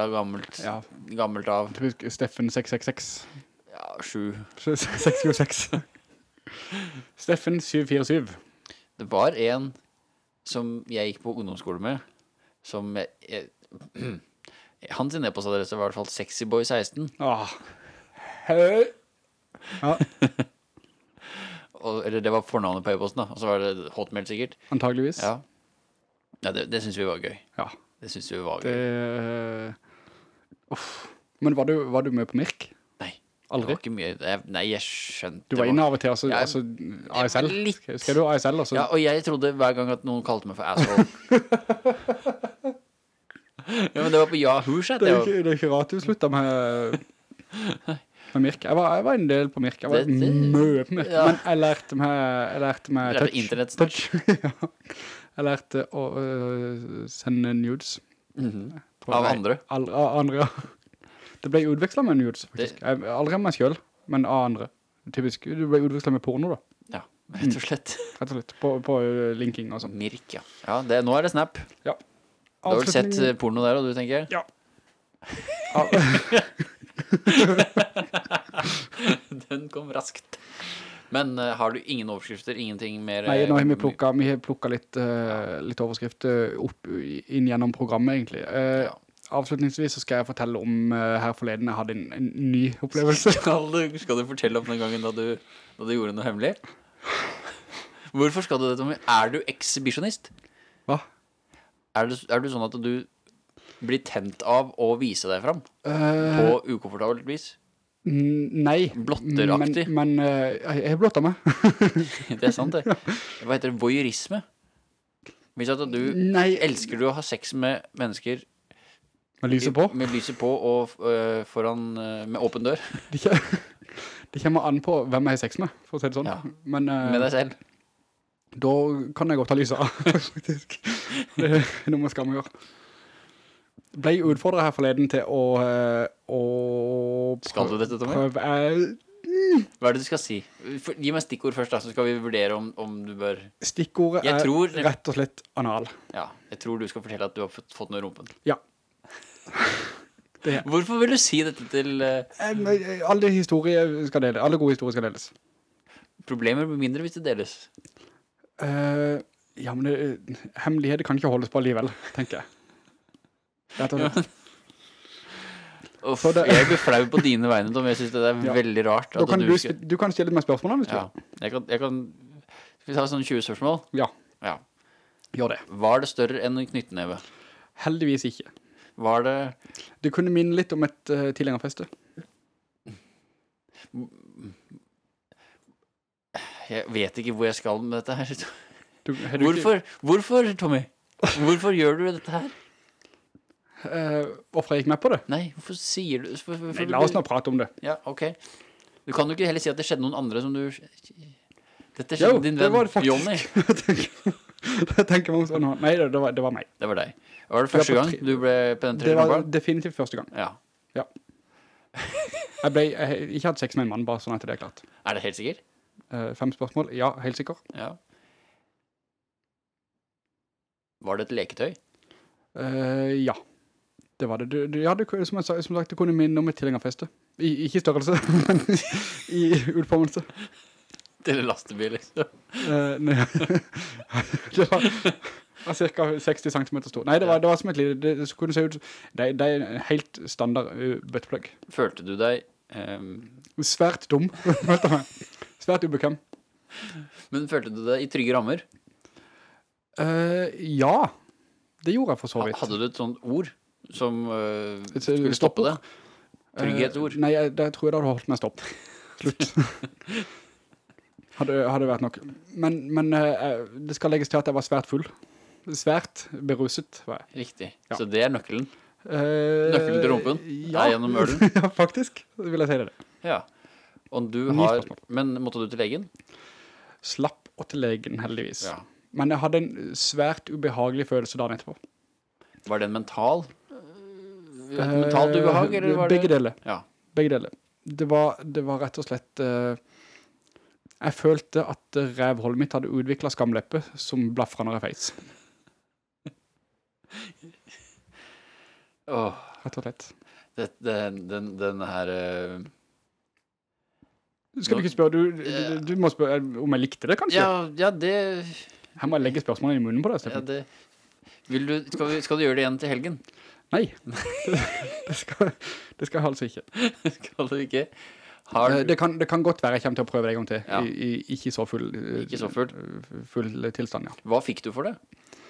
gammelt av. Steffen 666. Ja, 7. 626. Steffen 747. Det var en som jeg gikk på ungdomsskole med, som hans e-postadresse var i hvert fall sexyboy16. Hei. Ja. Eller det var fornavnet på e-posten da, og så var det Hotmail sikkert. Antageligvis. Ja, det synes vi var gøy. Ja. Det synes vi var gøy. Men var du med på Mirk? Nei. Aldri? Det var ikke mye. Nei, jeg skjønte. Du var inne av og til, altså ASL. Skrev du ASL? Altså? Ja, og jeg trodde hver gang at noen kalte meg for asshole. Ja, men det var på Yahoo, chat. Det er ikke rart du sluttet med Mirk. Jeg var en del på Mirk. Jeg var mye på Mirk. Ja. Men jeg lærte meg touch. Ja. Jeg lærte å sende nudes. Av andre? Av andre, ja. Det ble utvekslet med nudes, faktisk. Aldri av meg selv, men av andre. Typisk, det ble utvekslet med porno, da. Ja, rett og slett. Rett og slett, på linking og sånn. Mirk, ja. Ja, nå er det Snap. Ja. Du har vel sett porno der, og du tenker? Ja. Den kom raskt. Men har du ingen overskrifter, ingenting mer? Nei, nå har vi plukket litt overskrifter opp inn gjennom programmet, egentlig. Avslutningsvis så skal jeg fortelle om her forleden jeg hadde en ny opplevelse. Skal du fortelle om den gangen da du gjorde noe hemmelig? Hvorfor skal du det, Tommy? Er du exhibitionist? Hva? Er du sånn at du blir tent av å vise deg fram? På ukomfortabelt vis? Nei. Blotteraktig? Men jeg blotter meg. Det er sant det. Hva heter det? Voyeurisme? Hvis at du elsker du å ha sex med mennesker med lyset på? Med lyset på og foran med åpen dør. Det kommer an på hvem jeg har sex med, for å si det sånn. Ja. Men, med deg selv? Da kan jeg godt ta lyset av, faktisk. Det er noe man skal gjøre. Ble utfordret her forleden til å skal du dette, Tommy? Hva er det du skal si? Gi meg stikkord først da, så skal vi vurdere om du bør... Stikkordet rett og slett anal. Ja, jeg tror du skal fortelle at du har fått noe i rumpen. Ja. Hvorfor vil du si dette til... Alle historier skal deles. Alle gode historier skal deles. Problemer blir mindre hvis det deles. Ja, men hemmeligheter kan ikke holdes på alligevel, tenker jeg. Rett og slett. Jeg blir flau på dine vegne, Tom. Jeg synes det er veldig rart at du kan stille meg spørsmål hvis du jeg kan skal vi ta sånn 20 spørsmål? Ja. Gjør det. Var det større enn en knyttneve? Heldigvis ikke. Var det... Det kunne minne litt om et tilhengerfeste. Jeg vet ikke hvor jeg skal med dette her. Hvorfor, Tommy? Hvorfor gjør du dette her? Hvorfor jeg gikk med på det? Nei, hvorfor sier du... Nei, la oss nå prate om det. Ja, ok. Du kan jo ikke heller si at det skjedde noen andre som du... Dette skjedde din venn, Johnny. Jeg tenker meg sånn. Nei, det var meg. Det var deg. Var det første gang du ble penetrert? Det var definitivt første gang. Ja. Jeg ikke hatt sex med en mann, bare sånn at det er klart. Er det helt sikkert? 5 spørsmål, ja, helt sikker. Ja. Var det et leketøy? Ja. Det var det. Som sagt, det kunne minne om et tilhengerfeste. Ikke i størrelse, men i utformelse. Til en lastebil, liksom? Nei. Det var cirka 60 cm stor. Nei, det var som et lite, det kunne se ut, det er en helt standard buttplug. Følte du deg... Svært dum, følte meg. Svært ubekvem. Men følte du deg i trygge rammer? Ja, det gjorde jeg for så vidt. Hadde du et sånt ord som skulle stoppe det? Trygghetsord? Nei, det tror jeg det hadde holdt meg stopp. Slutt. Hadde vært nok. Men det skal legges til at jeg var svært full. Svært beruset var jeg. Riktig. Ja. Så det er nøkkelen? Nøkkelen til rumpen? Ja. Gjennom ølen? Ja, faktisk. Vil jeg si det. Ja. Og du har... Men måtte du til legen? Slapp å til legen, heldigvis. Ja. Men jeg hadde en svært ubehagelig følelse dagen etterpå. Var det en mentalt ubehag, eller var det... Begge deler. Ja. Begge deler. Det var rett og slett... jeg følte at rævholdet mitt hadde utviklet skamleppe som blaffra når jeg feis. Åh. Rett og slett. Den her... Skal du ikke spørre, du må spørre om jeg likte det, kanskje? Ja, det... Her må jeg legge spørsmålene i munnen på deg, Steffen. Ja, det... Skal du gjøre det igjen til helgen? Nei, det skal jeg altså ikke. Skal du ikke? Det kan godt være jeg kommer til å prøve det en gang til, i ikke så full tilstand, ja. Hva fikk du for det?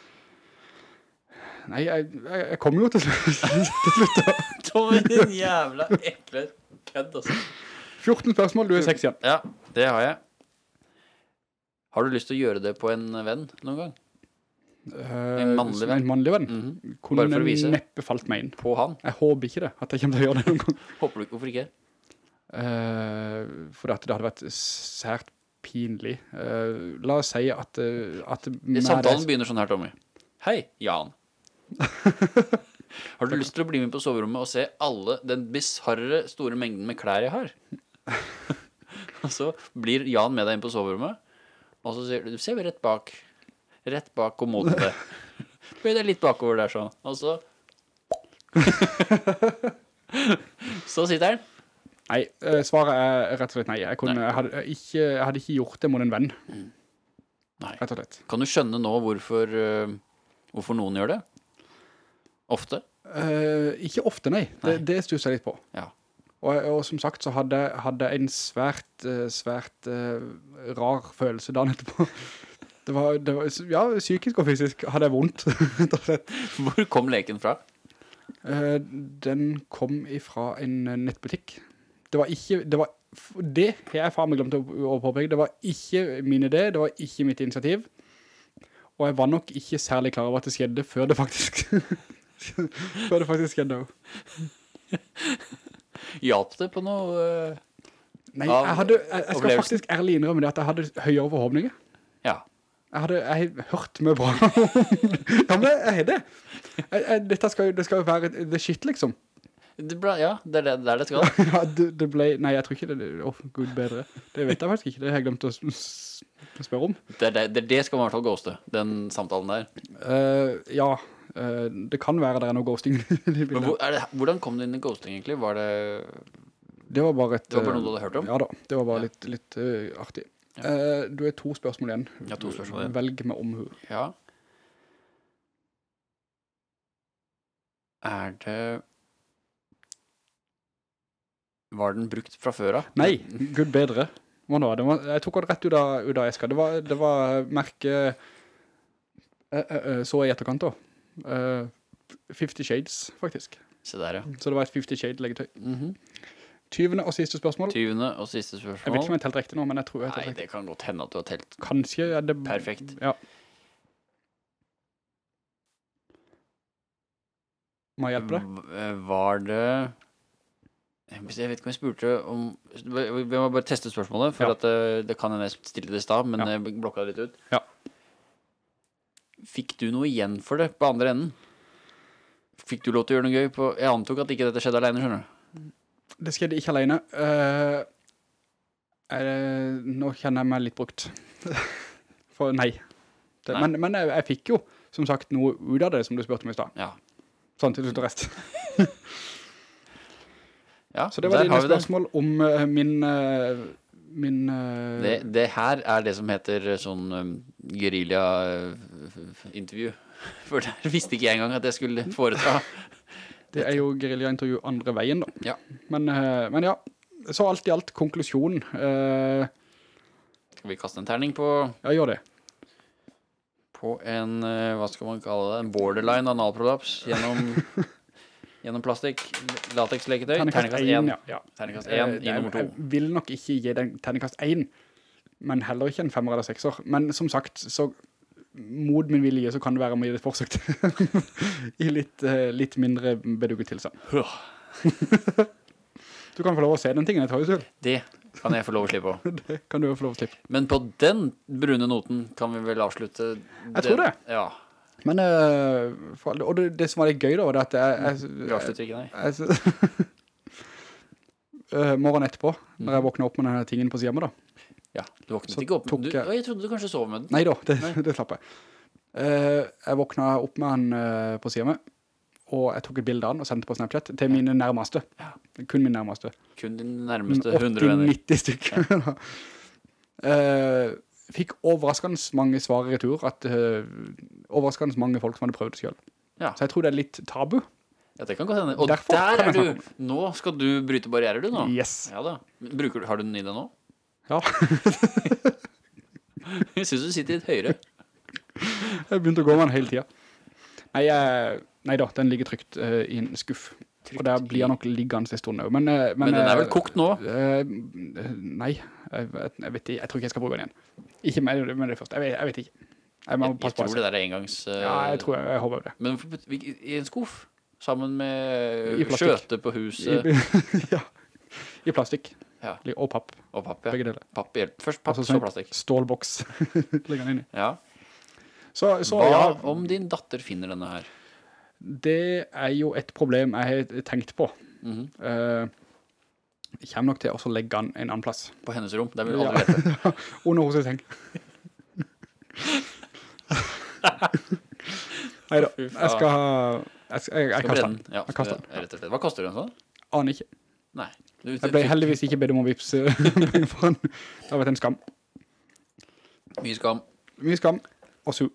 Nei, jeg kom jo til slutt. Tommy, din jævla ekle kødd, altså. 14 spørsmål, du er 6 igjen. Ja, det har jeg. Har du lyst til å gjøre det på en venn noen gang? En mannlig venn? En mannlig venn? Bare for å vise? Kunne neppe falt meg inn. På han? Jeg håper ikke det, at jeg kommer til å gjøre det noen gang. Håper du ikke? Hvorfor ikke? For det hadde vært sært pinlig. La oss si at samtalen begynner sånn her, Tommy. Hei, Jan. Har du lyst til å bli med på soverommet og se den bizarre store mengden med klær jeg har? Og så blir Jan med deg inn på soverommet, og så ser vi rett bak kommodene. Bøy deg litt bakover der sånn, og så så sitter han. Nei, svaret er rett og slett nei. Jeg hadde ikke gjort det mot en venn. Nei. Rett og slett. Kan du skjønne nå hvorfor noen gjør det? Ofte? Ikke ofte, nei. Det stusser jeg litt på. Ja. Og som sagt så hadde jeg en svært rar følelse dagen etterpå. Det var, ja, psykisk og fysisk hadde jeg vondt, rett og slett. Hvor kom leken fra? Den kom ifra en nettbutikk. Det har jeg faen meg glemt å påpeke. Det var ikke min idé, det var ikke mitt initiativ. Og jeg var nok ikke særlig klar over at det skjedde før det faktisk skjedde også. Hjalp det på noe Nei, jeg skal faktisk ærlig innrømme det at jeg hadde høyere forhåpninger. Ja. Jeg har hørt meg bra. Ja, men jeg har det. Det skal jo være the shit, liksom. Det er der det skal. Ja, det ble... Nei, jeg tror ikke det... Gud bedre. Det vet jeg faktisk ikke. Det har jeg glemt å spørre om. Det skal man i hvert fall ghoste, den samtalen der. Ja, det kan være det er noe ghosting. Men hvordan kom du inn i ghosting egentlig? Det var bare noe du hadde hørt om? Ja da, det var bare litt artig. Ja. Du er 2 spørsmål igjen. Ja, 2 spørsmål igjen. Velg med omhu. Ja. Var den brukt fra før av? Nei, Gud bedre. Jeg tok det rett ut av eska. Det var merket så i etterkant da. 50 Shades, faktisk. Se der, ja. Så det var et 50 Shade-legetøy. 20. og siste spørsmål. 20. og siste spørsmål. Jeg vet ikke om jeg har telt riktig nå, men jeg tror jeg har telt riktig. Nei, det kan godt hende at du har telt. Kanskje er det... Perfekt. Ja. Må jeg hjelpe deg? Var det... Jeg vet ikke om jeg spurte om... Vi må bare teste spørsmålet, for at det kan hende jeg stille det i sted, men jeg blokket det litt ut. Ja. Fikk du noe igjen for det på andre enden? Fikk du lov til å gjøre noe gøy på... Jeg antok at ikke dette skjedde alene, skjønner du? Det skjedde ikke alene. Nå kjenner jeg meg litt brukt. For nei. Men jeg fikk jo, som sagt, noe ut av det som du spurte om i sted. Ja. Sånn til slutt og rest. Ja, så det var dine spørsmål om min det her er det som heter sånn guerilla-intervju. For der visste ikke jeg engang at jeg skulle foreta. Det er jo guerilla-intervju andre veien da. Ja. Men ja, så alt i alt konklusjon. Skal vi kaste en terning på... Ja, gjør det. På en, hva skal man kalle det? En borderline analprolaps gjennom plastikk, latex-leketøy. Terningkast 1. Ja. Terningkast 1 i nummer 2. Jeg vil nok ikke gi den terningkast 1, men heller ikke en 5 eller 6. Men som sagt, så mot min vilje så kan det være med i et forsøk i litt mindre bedugget tilstand. Du kan få lov å se den tingen, jeg tror jo selv. Det kan jeg få lov å slippe på. Det kan du jo få lov å slippe. Men på den brune noten kan vi vel avslutte... Jeg tror det. Ja. Men, og det som var litt gøy da, var det at Vi avslutter ikke, nei. Morgen etterpå, når jeg våknet opp med denne tingen på hjemme da. Ja, du våknet ikke opp. Jeg trodde du kanskje sov med den. Nei da, det slapp jeg. Jeg våknet opp med den på hjemme, og jeg tok et bilde av den og sendte på Snapchat til mine nærmeste. Kun mine nærmeste. Kun dine nærmeste 100 venner. 80-90 stykker. Fikk overraskende mange svar i retur, overraskende mange folk som hadde prøvd det selv. Ja. Så jeg tror det er litt tabu. Ja, det kan godt hende. Og der er du! Nå skal du bryte barrierer, du nå. Yes. Ja da. Har du den i deg nå? Ja. Jeg synes du sitter litt høyere. Jeg begynte å gå med den hele tiden. Nei da, den ligger trygt i en skuff. Og der blir jeg nok liggende en stund. Men den er vel kokt nå? Nei, jeg vet ikke. Jeg tror ikke jeg skal bruke den igjen. Ikke med det første. Jeg vet ikke. Jeg tror det der er engangs... Ja, jeg håper det. Men i en skuff? Sammen med skjøte på huset? Ja, i plastikk. Ja. Og papp. Og papp, ja. Begge deler. Først papp, så plastikk. Stålboks. Legger den inn i. Ja. Hva om din datter finner denne her? Det er jo et problem jeg har tenkt på. Jeg kommer nok til å legge den en annen plass. På hennes rom? Det vil du aldri vite. Under hos seng. Neida, jeg skal ha... Jeg kaster den. Ja, rett og slett. Hva koster den sånn? Aner ikke. Nei. Jeg ble heldigvis ikke bedt om å vipse penger for den. Det har vært en skam. Mye skam. Mye skam. Og så...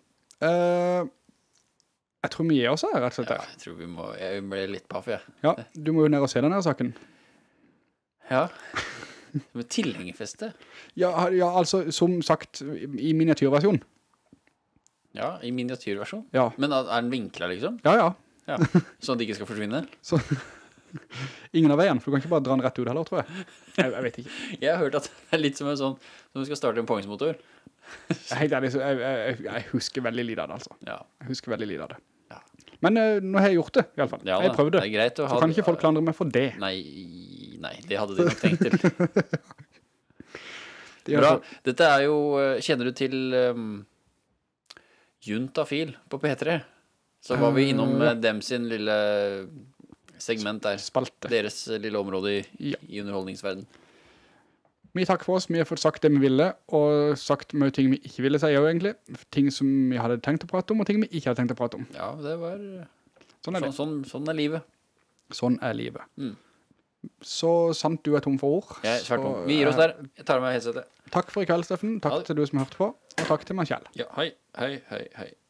jeg tror vi gir oss her, rett og slett. Ja, jeg tror jeg ble litt paff, jeg. Ja, du må jo ned og se denne saken. Ja. Med tilhengerfeste. Ja, altså, som sagt, i miniatyrversjon. Ja, i miniatyrversjon? Ja. Men er den vinklet, liksom? Ja. Sånn at det ikke skal forsvinne? Ingen av veien, for du kan ikke bare dra den rett ut heller, tror jeg. Jeg vet ikke. Jeg har hørt at det er litt som en sånn, som du skal starte en påhengsmotor. Helt ærlig, jeg husker veldig lite av det, altså. Ja. Jeg husker veldig lite av det. Ja. Men nå har jeg gjort det, i alle fall. Ja, jeg prøvde det. Det er greit å ha... Så kan ikke folk klandre meg for det. Nei, det hadde de nok tenkt til. Bra. Dette er jo... Kjenner du til Juntafil på P3? Så var vi innom dem sin lille segment der. Spalte. Deres lille område i underholdningsverden. Vi takker for oss, vi har fått sagt det vi ville, og sagt mye ting vi ikke ville si jo egentlig. Ting som vi hadde tenkt å prate om, og ting vi ikke hadde tenkt å prate om. Ja, det var... Sånn er livet. Sånn er livet. Så sant du er tom for ord. Jeg er svært tom. Vi gir oss der. Jeg tar med headsetet. Takk for i kveld, Steffen. Takk til du som hørte på, og takk til meg selv. Ja, hei.